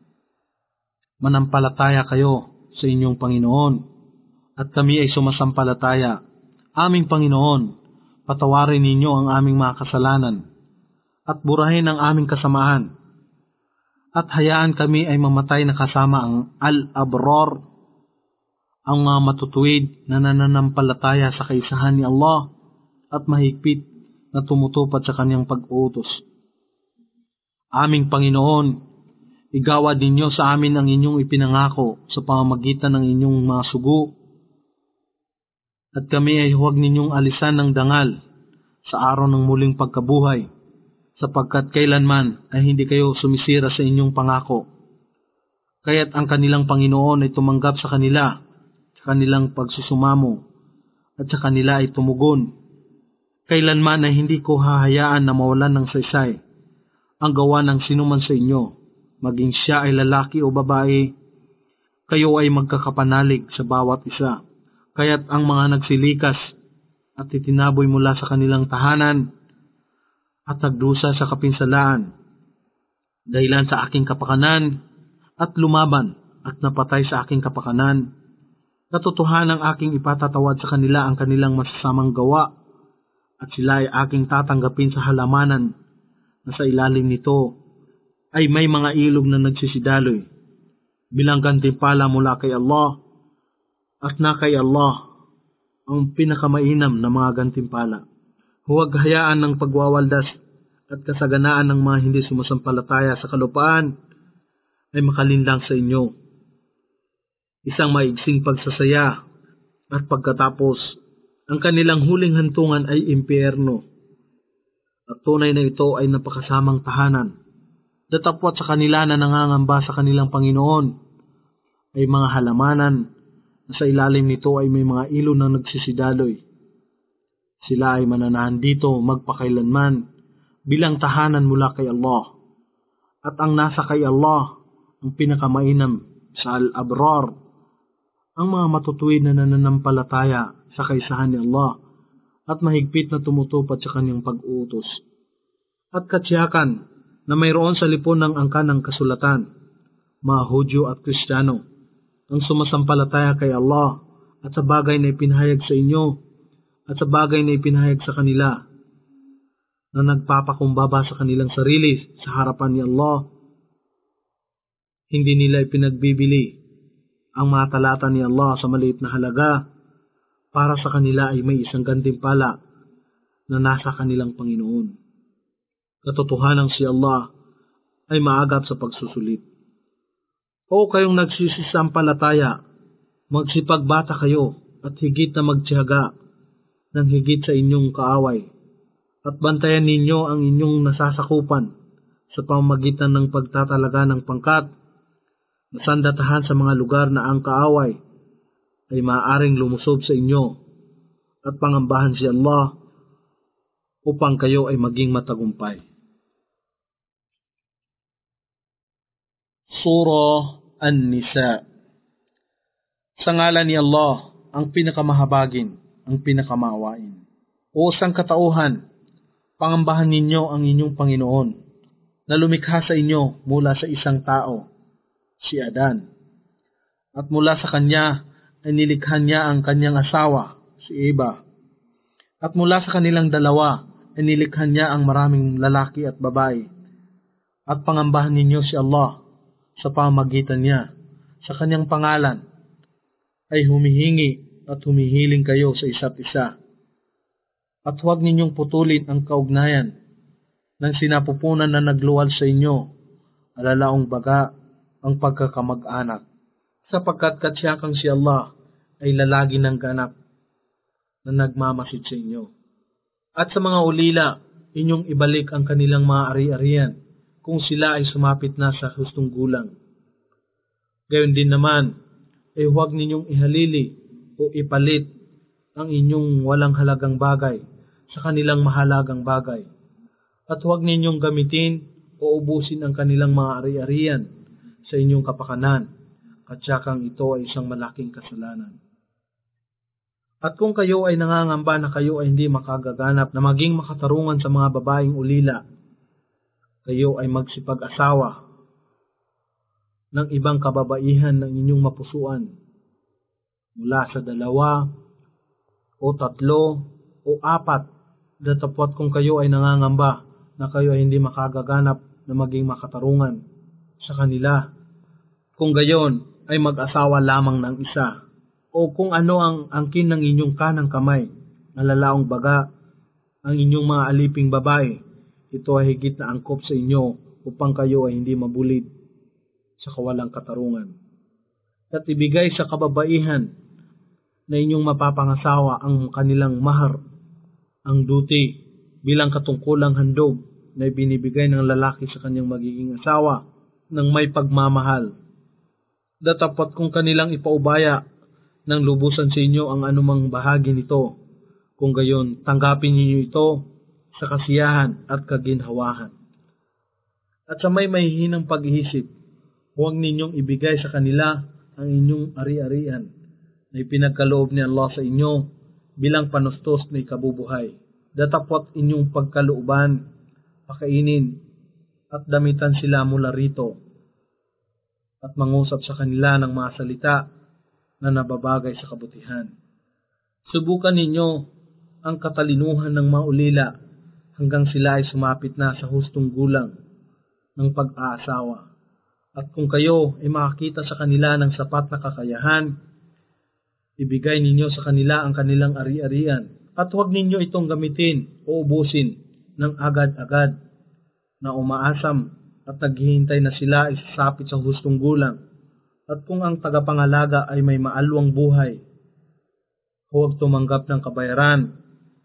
Manampalataya kayo sa inyong Panginoon, at kami ay sumasampalataya. Aming Panginoon, patawarin ninyo ang aming mga kasalanan, at burahin ang aming kasamaan, at hayaan kami ay mamatay na kasama ang al-abrar, ang mga matutuwid na nananampalataya sa kaisahan ni Allah at mahigpit na tumutupad sa kanyang pag-utos. Aming Panginoon, igawad ninyo sa amin ang inyong ipinangako sa pamamagitan ng inyong mga sugo, at kami ay huwag ninyong alisan ng dangal sa araw ng muling pagkabuhay, sapagkat kailanman ay hindi kayo sumisira sa inyong pangako. Kaya't ang kanilang Panginoon ay tumanggap sa kanila, kanilang pagsusumamo, at sa kanila ay tumugon. Kailanman ay hindi ko hahayaan na mawalan ng saysay ang gawa ng sinuman sa inyo, maging siya ay lalaki o babae. Kayo ay magkakapanalig sa bawat isa. Kaya't ang mga nagsilikas at itinaboy mula sa kanilang tahanan at nagdusa sa kapinsalaan, dahilan sa aking kapakanan, at lumaban at napatay sa aking kapakanan, katotohanang aking ipatatawad sa kanila ang kanilang masasamang gawa, at sila ay aking tatanggapin sa halamanan na sa ilalim nito ay may mga ilog na nagsisidaloy, bilang gantimpala mula kay Allah, at na kay Allah ang pinakamainam na mga gantimpala. Huwag hayaan ng pagwawaldas at kasaganaan ng mga hindi sumasampalataya sa kalupaan ay makalinlang sa inyo. Isang maigsing pagsasaya, at pagkatapos, ang kanilang huling hantungan ay impyerno. At tunay na ito ay napakasamang tahanan. Datapwat sa kanila na nangangamba sa kanilang Panginoon ay mga halamanan na sa ilalim nito ay may mga ilog na nagsisidaloy. Sila ay mananahan dito magpakailanman bilang tahanan mula kay Allah. At ang nasa kay Allah ang pinakamainam sa al-abrar, ang mga matutuwid na nananampalataya sa kaisahan ni Allah at mahigpit na tumutupad sa kanyang pag-uutos. At katsiyakan na mayroon sa lipon ng angkan ng kasulatan, mga Hudyo at Kristiyano, ang sumasampalataya kay Allah at sa bagay na ipinahayag sa inyo at sa bagay na ipinahayag sa kanila, na nagpapakumbaba sa kanilang sarili sa harapan ni Allah. Hindi nila ipinagbibili ang mga talata ni Allah sa maliit na halaga. Para sa kanila ay may isang gantimpala na nasa kanilang Panginoon. Katotohanang si Allah ay maagap sa pagsusulit. O kayong nagsisisampalataya, Magsipagbata kayo at higit na magtiyaga ng higit sa inyong kaaway. At bantayan ninyo ang inyong nasasakupan sa pamamagitan ng pagtatalaga ng pangkat na sandatahan sa mga lugar na ang kaaway ay maaaring lumusob sa inyo at pangambahan si Allah upang kayo ay maging matagumpay. Surah An-Nisa. Sa ngalan ni Allah, ang pinakamahabagin, ang pinakamaawain. O sangkatauhan, pangambahan ninyo ang inyong Panginoon na lumikha sa inyo mula sa isang tao, si Adan. At mula sa kanya ay nilikha niya ang kanyang asawa, si Eva. At mula sa kanilang dalawa ay nilikha niya ang maraming lalaki at babae. At pangambahan ninyo si Allah sa pamamagitan niya. Sa kanyang pangalan ay humihingi at humihiling kayo sa isa't isa. At huwag ninyong putulin ang kaugnayan ng sinapupunan na nagluwal sa inyo, alalaong baga ang pagkakamag-anak, sapagkat katsiyakang si Allah ay lalagi ng ganap na nagmamasid sa inyo. At sa mga ulila, inyong ibalik ang kanilang mga ari-arian kung sila ay sumapit na sa hustong gulang. Gayon din naman, ay huwag ninyong ihalili o ipalit ang inyong walang halagang bagay sa kanilang mahalagang bagay. At huwag ninyong gamitin o ubusin ang kanilang mga ari-arian sa inyong kapakanan, katsakang ito ay isang malaking kasalanan. At kung kayo ay nangangamba na kayo ay hindi makagaganap na maging makatarungan sa mga babaeng ulila, kayo ay magsipag-asawa ng ibang kababaihan ng inyong mapusuan mula sa dalawa o tatlo o apat, datapwat kung kayo ay nangangamba na kayo ay hindi makagaganap na maging makatarungan sa kanila. Kung gayon ay mag-asawa lamang ng isa, o kung ano ang angkin ng inyong kanang kamay, nalalaong baga ang inyong mga aliping babae, ito ay higit na angkop sa inyo upang kayo ay hindi mabulid sa kawalang katarungan. At ibigay sa kababaihan na inyong mapapangasawa ang kanilang mahar, ang duty, bilang katungkulang handog na binibigay ng lalaki sa kanyang magiging asawa ng may pagmamahal. Datapwat kung kanilang ipaubaya ng lubusan sa inyo ang anumang bahagi nito, kung gayon tanggapin ninyo ito sa kasiyahan at kaginhawahan. At sa may mahihinang pag-iisip, huwag ninyong ibigay sa kanila ang inyong ari-arian na ipinagkaloob ni Allah sa inyo bilang panustos na ikabubuhay. Datapwat inyong pagkalooban, pakainin at damitan sila mula rito at mangusap sa kanila ng mga salita na nababagay sa kabutihan. Subukan ninyo ang katalinuhan ng mga ulila hanggang sila ay sumapit na sa hustong gulang ng pag-aasawa. At kung kayo ay makakita sa kanila ng sapat na kakayahan, ibigay ninyo sa kanila ang kanilang ari-arian at huwag ninyo itong gamitin o ubusin ng agad-agad na umaasam at naghihintay na sila ay sasapit sa hustong gulang. At kung ang tagapangalaga ay may maalwang buhay, huwag tumanggap ng kabayaran.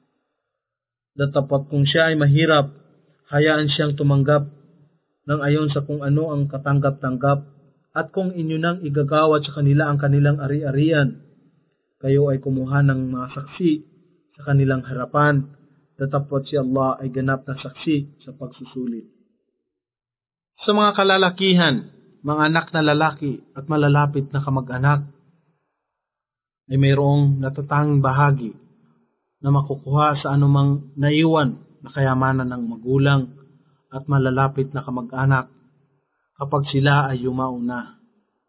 Datapwat kung siya ay mahirap, hayaan siyang tumanggap ng ayon sa kung ano ang katanggap-tanggap. At kung inyo nang igagawad sa kanila ang kanilang ari-arian, kayo ay kumuha ng mga saksi sa kanilang harapan, datapwat si Allah ay ganap na saksi sa pagsusulit. Sa mga kalalakihan, mga anak na lalaki at malalapit na kamag-anak, ay mayroong natatanging bahagi na makukuha sa anumang naiwan na kayamanan ng magulang at malalapit na kamag-anak kapag sila ay yumao na.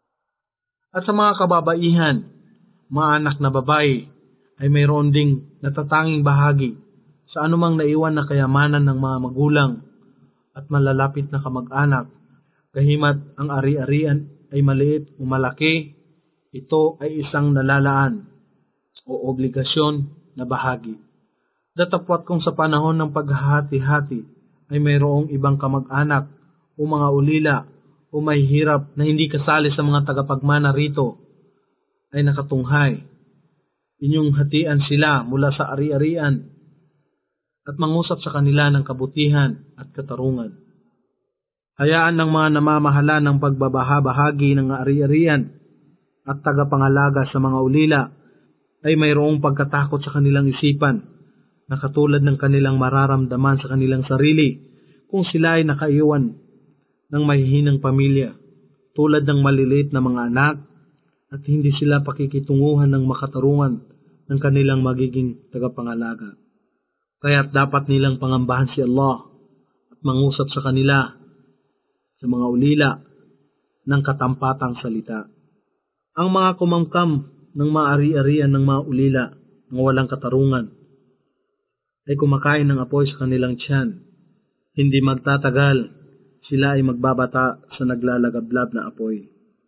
At sa mga kababaihan, mga anak na babae, ay mayroon ding natatanging bahagi sa anumang naiwan na kayamanan ng mga magulang at malalapit na kamag-anak. Kahimat ang ari-arian ay maliit o malaki, ito ay isang nalalaan o obligasyon na bahagi. Datapwat kung sa panahon ng paghahati-hati ay mayroong ibang kamag-anak o mga ulila o may hirap na hindi kasali sa mga tagapagmana rito, ay nakatunghay. Inyong hatian sila mula sa ari-arian at mangusap sa kanila ng kabutihan at katarungan. Hayaan ng mga namamahala ng pagbabahabahagi ng ari-arian at tagapangalaga sa mga ulila ay mayroong pagkatakot sa kanilang isipan na katulad ng kanilang mararamdaman sa kanilang sarili kung sila ay nakaiwan ng mahihinang pamilya, tulad ng maliliit na mga anak, at hindi sila pakikitunguhan ng makatarungan ng kanilang magiging tagapangalaga. Kaya't dapat nilang pangambahan si Allah at mangusap sa kanila sa mga ulila ng katampatang salita. Ang mga kumamkam ng mga ari-arian ng mga ulila ng walang katarungan ay kumakain ng apoy sa kanilang tiyan. Hindi magtatagal, sila ay magbabata sa naglalagablab na apoy.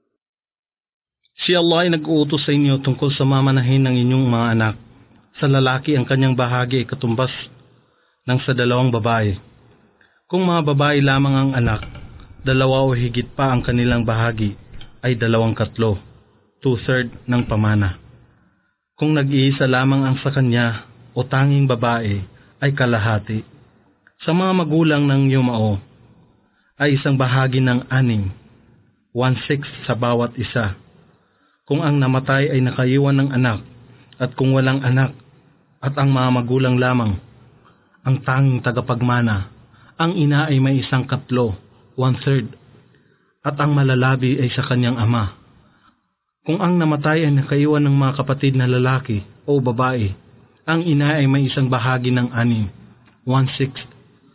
Si Allah ay nag-uutos sa inyo tungkol sa mamanahin ng inyong mga anak. Sa lalaki ang kanyang bahagi ay katumbas ng sa dalawang babae. Kung mga babae lamang ang anak, dalawa o higit pa ang kanilang bahagi ay dalawang katlo, two-third ng pamana. Kung nag-iisa lamang ang sa kanya o tanging babae ay kalahati. Sa mga magulang ng yumao ay isang bahagi ng anim, one-sixth sa bawat isa. Kung ang namatay ay nakaiwan ng anak, at kung walang anak, at ang mga magulang lamang, ang tanging tagapagmana, ang ina ay may isang katlo, one-third, at ang malalabi ay sa kanyang ama. Kung ang namatay ay nakaiwan ng mga kapatid na lalaki o babae, ang ina ay may isang bahagi ng anim, one-sixth,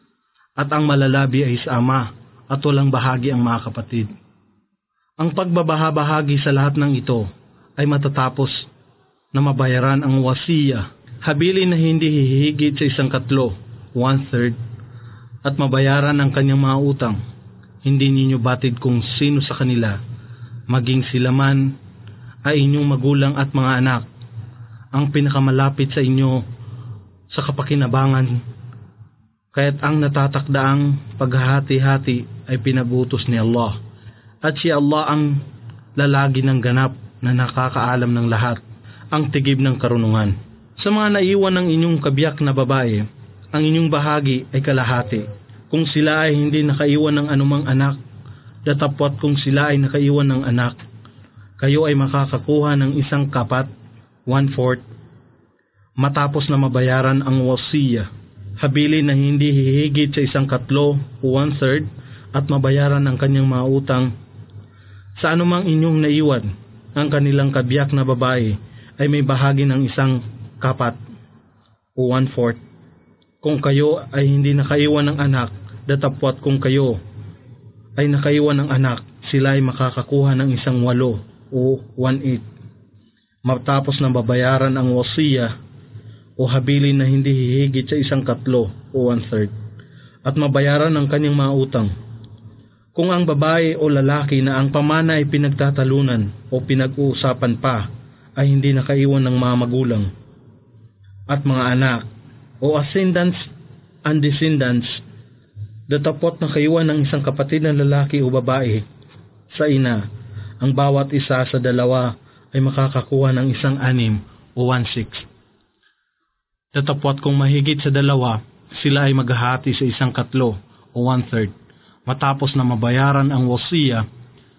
at ang malalabi ay sa ama, at walang bahagi ang mga kapatid. Ang pagbabahabahagi sa lahat ng ito ay matatapos na mabayaran ang wasiya, habilin na hindi hihigit sa isang katlo, one-third, at mabayaran ang kanyang mga utang. Hindi ninyo batid kung sino sa kanila, maging sila man ay inyong magulang at mga anak, ang pinakamalapit sa inyo sa kapakinabangan, kaya't ang natatakdaang paghahati-hati ay pinagutos ni Allah. At si Allah ang lalagi ng ganap na nakakaalam ng lahat, ang tigib ng karunungan. Sa mga naiwan ng inyong kabiyak na babae, ang inyong bahagi ay kalahati. Kung sila ay hindi nakaiwan ng anumang anak, datapwat kung sila ay nakaiwan ng anak, kayo ay makakakuha ng isang kapat, one-fourth, matapos na mabayaran ang wasiya, habilin na hindi hihigit sa isang katlo, one-third, at mabayaran ang kanyang mga utang. Sa anumang inyong naiwan, ang kanilang kabiyak na babae ay may bahagi ng isang kapat o one-fourth. Kung kayo ay hindi nakaiwan ng anak, datapwat kung kayo ay nakaiwan ng anak, sila ay makakakuha ng isang walo o one-eighth. Matapos na babayaran ang wasiya o habilin na hindi hihigit sa isang katlo o one-third, at mabayaran ang kanyang mga utang. Kung ang babae o lalaki na ang pamana ay pinagtatalunan o pinag-uusapan pa ay hindi nakaiwan ng mga magulang at mga anak o ascendants and descendants, datapot na kaiwan ng isang kapatid na lalaki o babae sa ina, ang bawat isa sa dalawa ay makakakuha ng isang anim o one-sixth. Datapot kung mahigit sa dalawa, sila ay maghahati sa isang katlo o one-third, matapos na mabayaran ang wasiya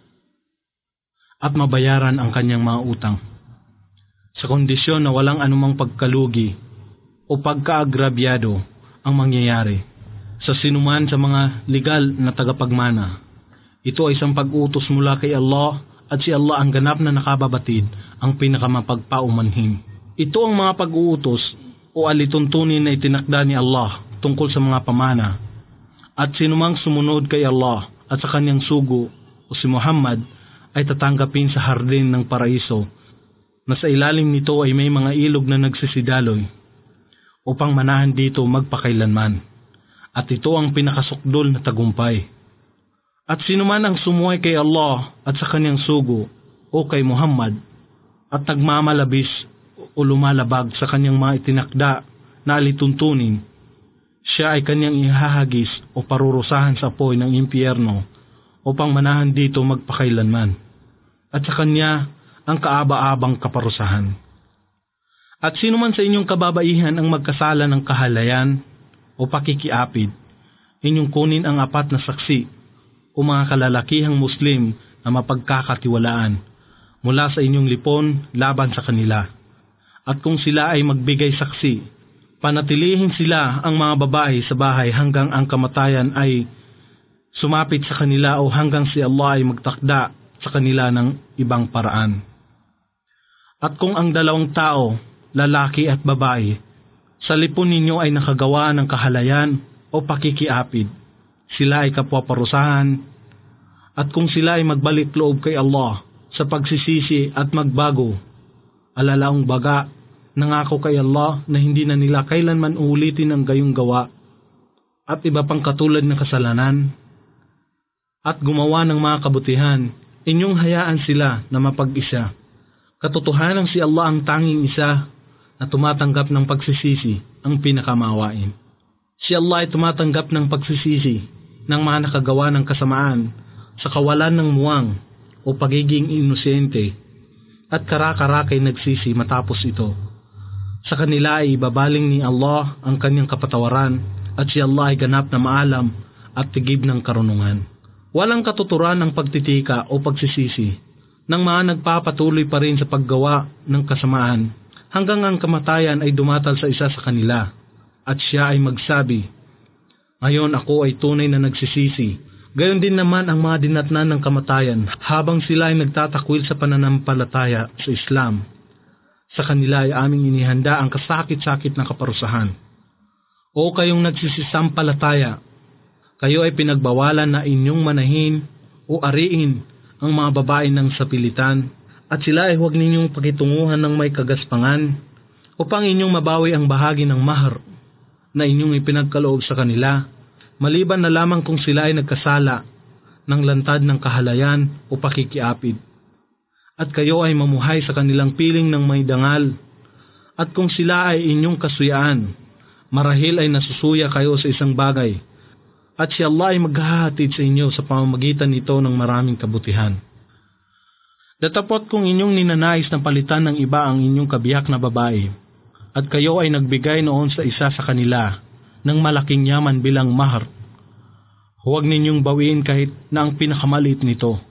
at mabayaran ang kanyang mga utang. Sa kondisyon na walang anumang pagkalugi o pagkaagrabyado ang mangyayari sa sinuman sa mga legal na tagapagmana. Ito ay isang pag-utos mula kay Allah, at si Allah ang ganap na nakababatid, ang pinakamapagpaumanhin. Ito ang mga pag-uutos o alituntunin na itinakda ni Allah tungkol sa mga pamana. At sinumang sumunod kay Allah at sa kanyang sugo o si Muhammad ay tatanggapin sa hardin ng paraiso, na sa ilalim nito ay may mga ilog na nagsisidaloy upang manahan dito magpakailanman. At ito ang pinakasukdol na tagumpay. At sinuman ang sumuway kay Allah at sa kanyang sugo o kay Muhammad at nagmamalabis o lumalabag sa kanyang mga itinakda na alituntunin, siya ay kanyang ihahagis o parurusahan sa apoy ng impyerno upang manahan dito magpakailanman. At sa kanya ang kaaba-abang kaparusahan. At sino man sa inyong kababaihan ang magkasala ng kahalayan o pakikiapid, inyong kunin ang apat na saksi o mga kalalakihang Muslim na mapagkakatiwalaan mula sa inyong lipon laban sa kanila. At kung sila ay magbigay saksi, panatilihin sila ang mga babae sa bahay hanggang ang kamatayan ay sumapit sa kanila o hanggang si Allah ay magtakda sa kanila ng ibang paraan. At kung ang dalawang tao, lalaki at babae, sa lipon ninyo ay nakagawa ng kahalayan o pakikiapid, sila ay kapwa-parusahan. At kung sila ay magbalik loob kay Allah sa pagsisisi at magbago, alalaong baga, nangako kay Allah na hindi na nila kailanman uulitin ang gayong gawa at iba pang katulad ng kasalanan, at gumawa ng mga kabutihan, inyong hayaan sila na mapag-isa. Katotohanan si Allah ang tanging isa na tumatanggap ng pagsisisi, ang pinakamawain. Si Allah ay tumatanggap ng pagsisisi ng mga nakagawa ng kasamaan sa kawalan ng muwang o pagiging inosente, at kara-karakay nagsisi matapos ito. Sa kanila ay ibabaling ni Allah ang kanyang kapatawaran, at si Allah ay ganap na maalam at tigib ng karunungan. Walang katuturan ng pagtitika o pagsisisi ng mga nagpapatuloy pa rin sa paggawa ng kasamaan hanggang ang kamatayan ay dumatal sa isa sa kanila, at siya ay magsabi, "Ngayon ako ay tunay na nagsisisi." Gayon din naman ang mga dinatnan ng kamatayan habang sila ay nagtatakwil sa pananampalataya sa Islam. Sa kanila ay aming inihanda ang kasakit-sakit na kaparusahan. O kayong nagsisisampalataya, kayo ay pinagbawalan na inyong manahin o ariin ang mga babae ng sapilitan, at sila ay huwag ninyong pakitunguhan ng may kagaspangan upang inyong mabawi ang bahagi ng mahar na inyong ipinagkaloob sa kanila, maliban na lamang kung sila ay nagkasala ng lantad ng kahalayan o pakikiapid. At kayo ay mamuhay sa kanilang piling ng may dangal. At kung sila ay inyong kasuyaan, marahil ay nasusuya kayo sa isang bagay, at si Allah ay maghahatid sa inyo sa pamamagitan nito ng maraming kabutihan. Datapot kung inyong ninanais na palitan ng iba ang inyong kabiyak na babae, at kayo ay nagbigay noon sa isa sa kanila ng malaking yaman bilang mahar, huwag ninyong bawiin kahit na ang pinakamaliit nito.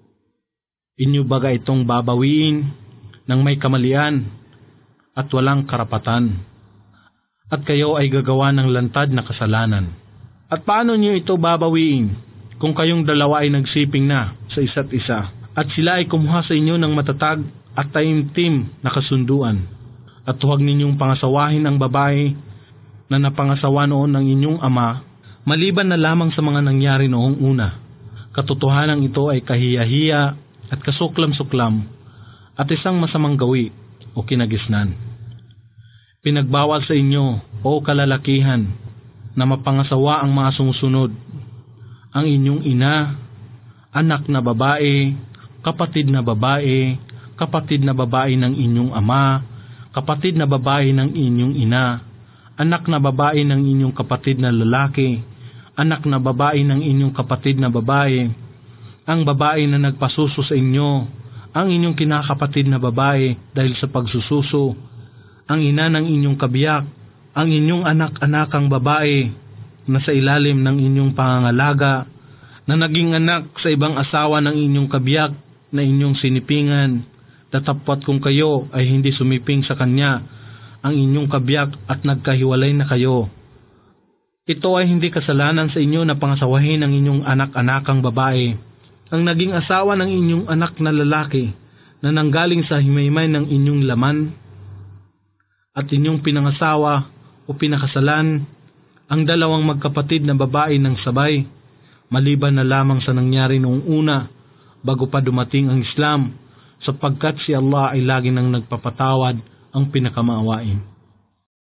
Inyo baga itong babawiin ng may kamalian at walang karapatan, at kayo ay gagawa ng lantad na kasalanan. At paano niyo ito babawiin kung kayong dalawa ay nagsiping na sa isa't isa, at sila ay kumuha sa inyo ng matatag at taimtim na kasunduan? At huwag ninyong pangasawahin ang babae na napangasawa noon ng inyong ama, maliban na lamang sa mga nangyari noong una. Katotohanan ito ay kahiya-hiya at kasuklam-suklam at isang masamang gawi o kinagisnan. Pinagbawal sa inyo, o kalalakihan, na mapangasawa ang mga sumusunod: ang inyong ina, anak na babae, kapatid na babae, kapatid na babae ng inyong ama, kapatid na babae ng inyong ina, anak na babae ng inyong kapatid na lalaki, anak na babae ng inyong kapatid na babae, ang babae na nagpasuso sa inyo, ang inyong kinakapatid na babae dahil sa pagsususo, ang ina ng inyong kabiyak, ang inyong anak-anakang babae na sa ilalim ng inyong pangangalaga, na naging anak sa ibang asawa ng inyong kabiyak na inyong sinipingan, tatapwat kung kayo ay hindi sumiping sa kanya, ang inyong kabiyak, at nagkahiwalay na kayo. Ito ay hindi kasalanan sa inyo na pangasawahin ang inyong anak-anakang babae, ang naging asawa ng inyong anak na lalaki na nanggaling sa himaymay ng inyong laman, at inyong pinangasawa o pinakasalan ang dalawang magkapatid na babae ng sabay, maliban na lamang sa nangyari noong una bago pa dumating ang Islam, sapagkat si Allah ay lagi nang nagpapatawad, ang pinakamaawain.